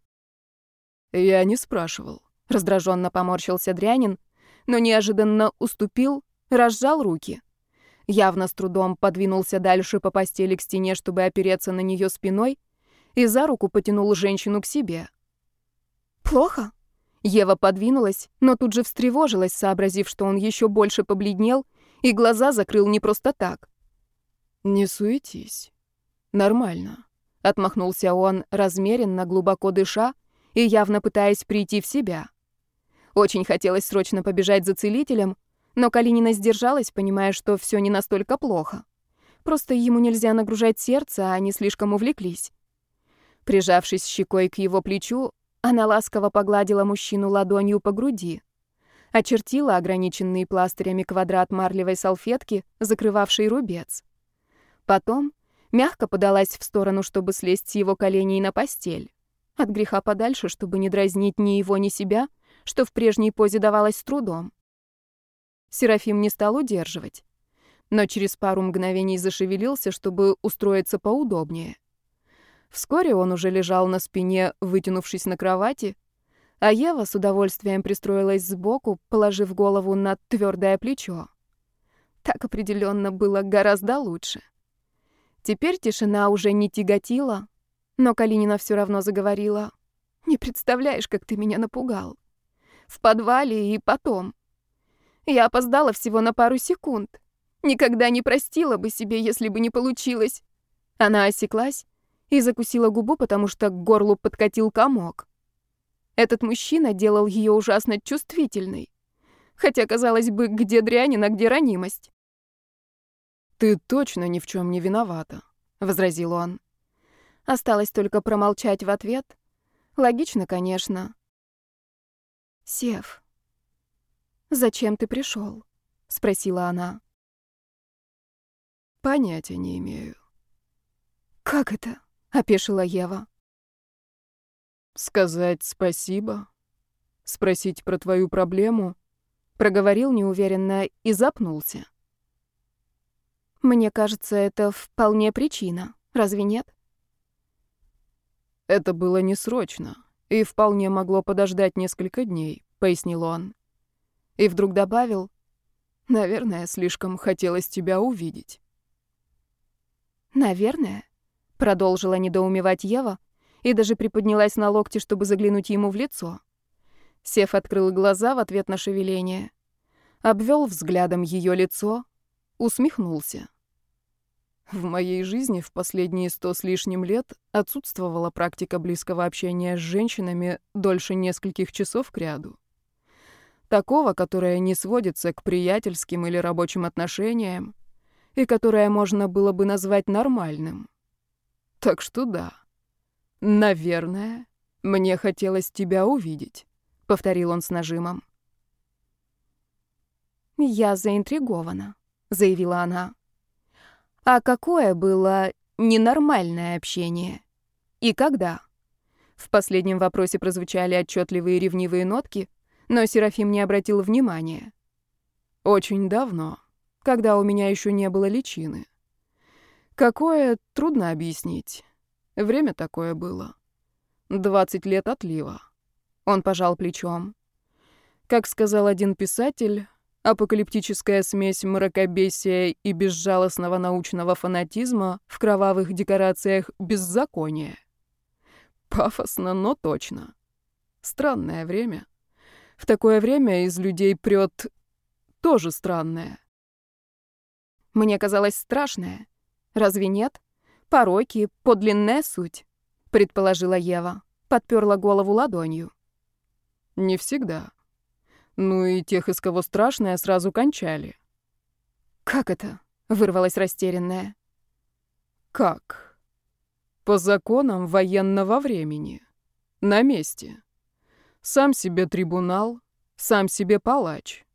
«Я не спрашивал», — раздраженно поморщился Дрянин, но неожиданно уступил, разжал руки. Явно с трудом подвинулся дальше по постели к стене, чтобы опереться на нее спиной, и за руку потянул женщину к себе. «Плохо?» Ева подвинулась, но тут же встревожилась, сообразив, что он еще больше побледнел, и глаза закрыл не просто так. «Не суетись. Нормально», — отмахнулся он, размеренно, глубоко дыша и явно пытаясь прийти в себя. Очень хотелось срочно побежать за целителем, но Калинина сдержалась, понимая, что все не настолько плохо. Просто ему нельзя нагружать сердце, а они слишком увлеклись. Прижавшись щекой к его плечу, она ласково погладила мужчину ладонью по груди, очертила ограниченный пластырями квадрат марлевой салфетки, закрывавший рубец. Потом мягко подалась в сторону, чтобы слезть с его коленей на постель. От греха подальше, чтобы не дразнить ни его, ни себя, что в прежней позе давалось с трудом. Серафим не стал удерживать, но через пару мгновений зашевелился, чтобы устроиться поудобнее. Вскоре он уже лежал на спине, вытянувшись на кровати, а Ева с удовольствием пристроилась сбоку, положив голову на твердое плечо. Так определенно было гораздо лучше. Теперь тишина уже не тяготила, но Калинина все равно заговорила. «Не представляешь, как ты меня напугал. В подвале и потом. Я опоздала всего на пару секунд. Никогда не простила бы себе, если бы не получилось». Она осеклась и закусила губу, потому что к горлу подкатил комок. Этот мужчина делал ее ужасно чувствительной. Хотя, казалось бы, где дрянь, а где ранимость. «Ты точно ни в чем не виновата», — возразил он. Осталось только промолчать в ответ. Логично, конечно. «Сев, зачем ты пришел?» — спросила она. «Понятия не имею». «Как это?» — опешила Ева. «Сказать спасибо? Спросить про твою проблему?» Проговорил неуверенно и запнулся. «Мне кажется, это вполне причина. Разве нет?» «Это было не срочно и вполне могло подождать несколько дней», — пояснил он. И вдруг добавил: «Наверное, слишком хотелось тебя увидеть». «Наверное», — продолжила недоумевать Ева и даже приподнялась на локте, чтобы заглянуть ему в лицо. Сев открыл глаза в ответ на шевеление, обвел взглядом ее лицо, усмехнулся. В моей жизни в последние 100 с лишним лет отсутствовала практика близкого общения с женщинами дольше нескольких часов кряду. Такого, которое не сводится к приятельским или рабочим отношениям, и которое можно было бы назвать нормальным. Так что да, наверное, мне хотелось тебя увидеть, — повторил он с нажимом. «Я заинтригована», — заявила она. «А какое было ненормальное общение? И когда?» В последнем вопросе прозвучали отчетливые ревнивые нотки, но Серафим не обратил внимания. «Очень давно, когда у меня еще не было личины. Какое, трудно объяснить. Время такое было. 20 лет отлива». Он пожал плечом. Как сказал один писатель, апокалиптическая смесь мракобесия и безжалостного научного фанатизма в кровавых декорациях беззакония. Пафосно, но точно. Странное время. В такое время из людей прёт тоже странное. «Мне казалось страшное. Разве нет? Пороки, подлинная суть», — предположила Ева, подперла голову ладонью. Не всегда. Ну и тех, из кого страшное, сразу кончали. «Как это?» — вырвалась растерянная. Как? По законам военного времени. На месте. Сам себе трибунал, сам себе палач.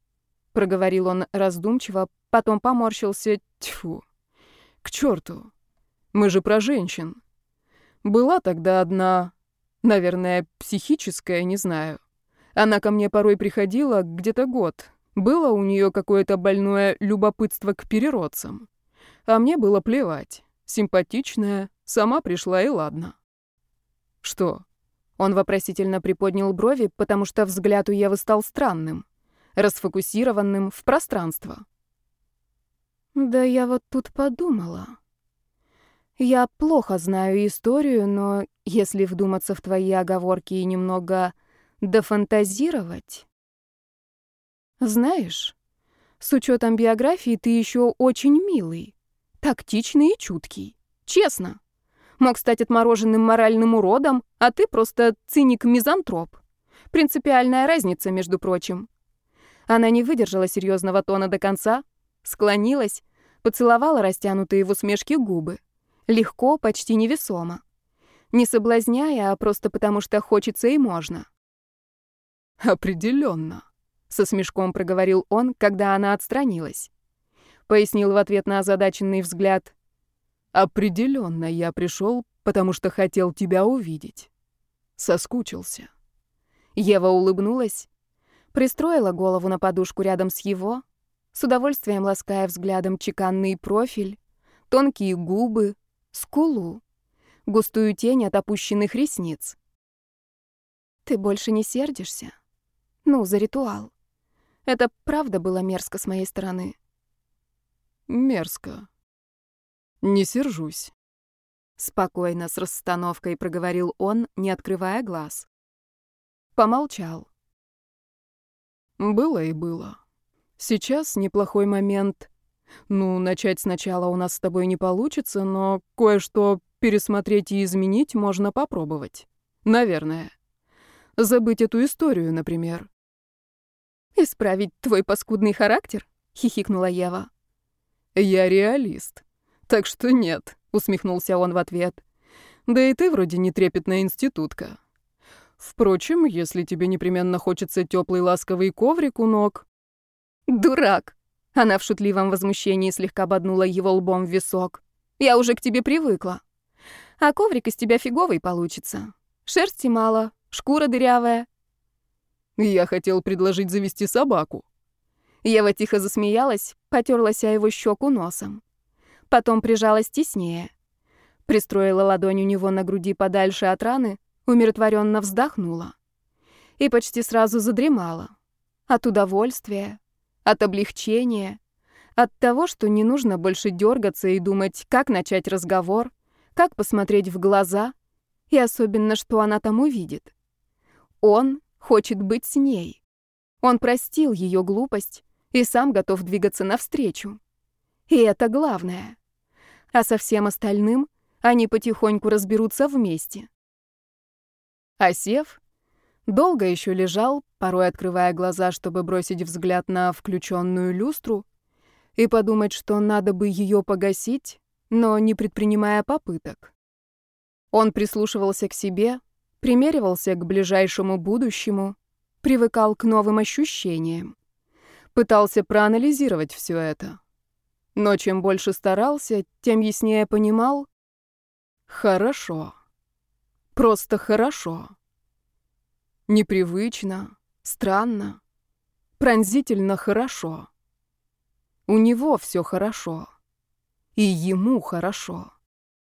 — проговорил он раздумчиво, потом поморщился. Тьфу, к черту. Мы же про женщин. Была тогда одна, наверное, психическая, не знаю. Она ко мне порой приходила где-то год. Было у нее какое-то больное любопытство к переродцам. А мне было плевать. Симпатичная, сама пришла и ладно. Что? Он вопросительно приподнял брови, потому что взгляд у Евы стал странным, расфокусированным в пространство. «Да я вот тут подумала. Я плохо знаю историю, но если вдуматься в твои оговорки и немного дофантазировать... Знаешь, с учетом биографии ты еще очень милый, тактичный и чуткий. Честно. Мог стать отмороженным моральным уродом, а ты просто циник-мизантроп. Принципиальная разница, между прочим». Она не выдержала серьезного тона до конца, склонилась, поцеловала растянутые в усмешке губы. Легко, почти невесомо. Не соблазняя, а просто потому что хочется и можно. Определенно, со смешком проговорил он, когда она отстранилась. Пояснил в ответ на озадаченный взгляд. Определенно я пришел, потому что хотел тебя увидеть. Соскучился. Ева улыбнулась, пристроила голову на подушку рядом с его, с удовольствием лаская взглядом чеканный профиль, тонкие губы, скулу, густую тень от опущенных ресниц. «Ты больше не сердишься? Ну, за ритуал. Это правда было мерзко с моей стороны?» Мерзко. Не сержусь. Спокойно, с расстановкой проговорил он, не открывая глаз. Помолчал. Было и было. Сейчас неплохой момент. Ну, начать сначала у нас с тобой не получится, но кое-что пересмотреть и изменить можно попробовать. Наверное. Забыть эту историю, например. «Исправить твой паскудный характер?» — хихикнула Ева. «Я реалист. Так что нет», — усмехнулся он в ответ. «Да и ты вроде не трепетная институтка. Впрочем, если тебе непременно хочется теплый ласковый коврик у ног...» «Дурак!» — она в шутливом возмущении слегка боднула его лбом в висок. «Я уже к тебе привыкла. А коврик из тебя фиговый получится. Шерсти мало, шкура дырявая». «Я хотел предложить завести собаку». Ева тихо засмеялась, потерлась о его щеку носом. Потом прижалась теснее. Пристроила ладонь у него на груди подальше от раны, умиротворенно вздохнула. И почти сразу задремала. От удовольствия, от облегчения, от того, что не нужно больше дергаться и думать, как начать разговор, как посмотреть в глаза, и особенно, что она там увидит. Он хочет быть с ней. Он простил ее глупость и сам готов двигаться навстречу. И это главное. А со всем остальным они потихоньку разберутся вместе. А Сев долго еще лежал, порой открывая глаза, чтобы бросить взгляд на включенную люстру и подумать, что надо бы ее погасить, но не предпринимая попыток. Он прислушивался к себе, примеривался к ближайшему будущему, привыкал к новым ощущениям, пытался проанализировать все это. Но чем больше старался, тем яснее понимал — хорошо. Просто хорошо. Непривычно, странно, пронзительно хорошо. У него все хорошо. И ему хорошо.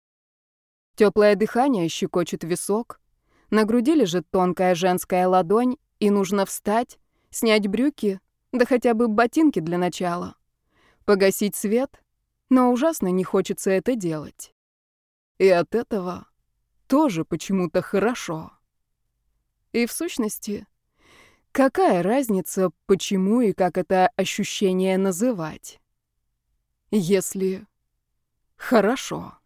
Теплое дыхание щекочет висок, на груди лежит тонкая женская ладонь, и нужно встать, снять брюки, да хотя бы ботинки для начала. Погасить свет, но ужасно не хочется это делать. И от этого тоже почему-то хорошо. И в сущности, какая разница, почему и как это ощущение называть? Если хорошо.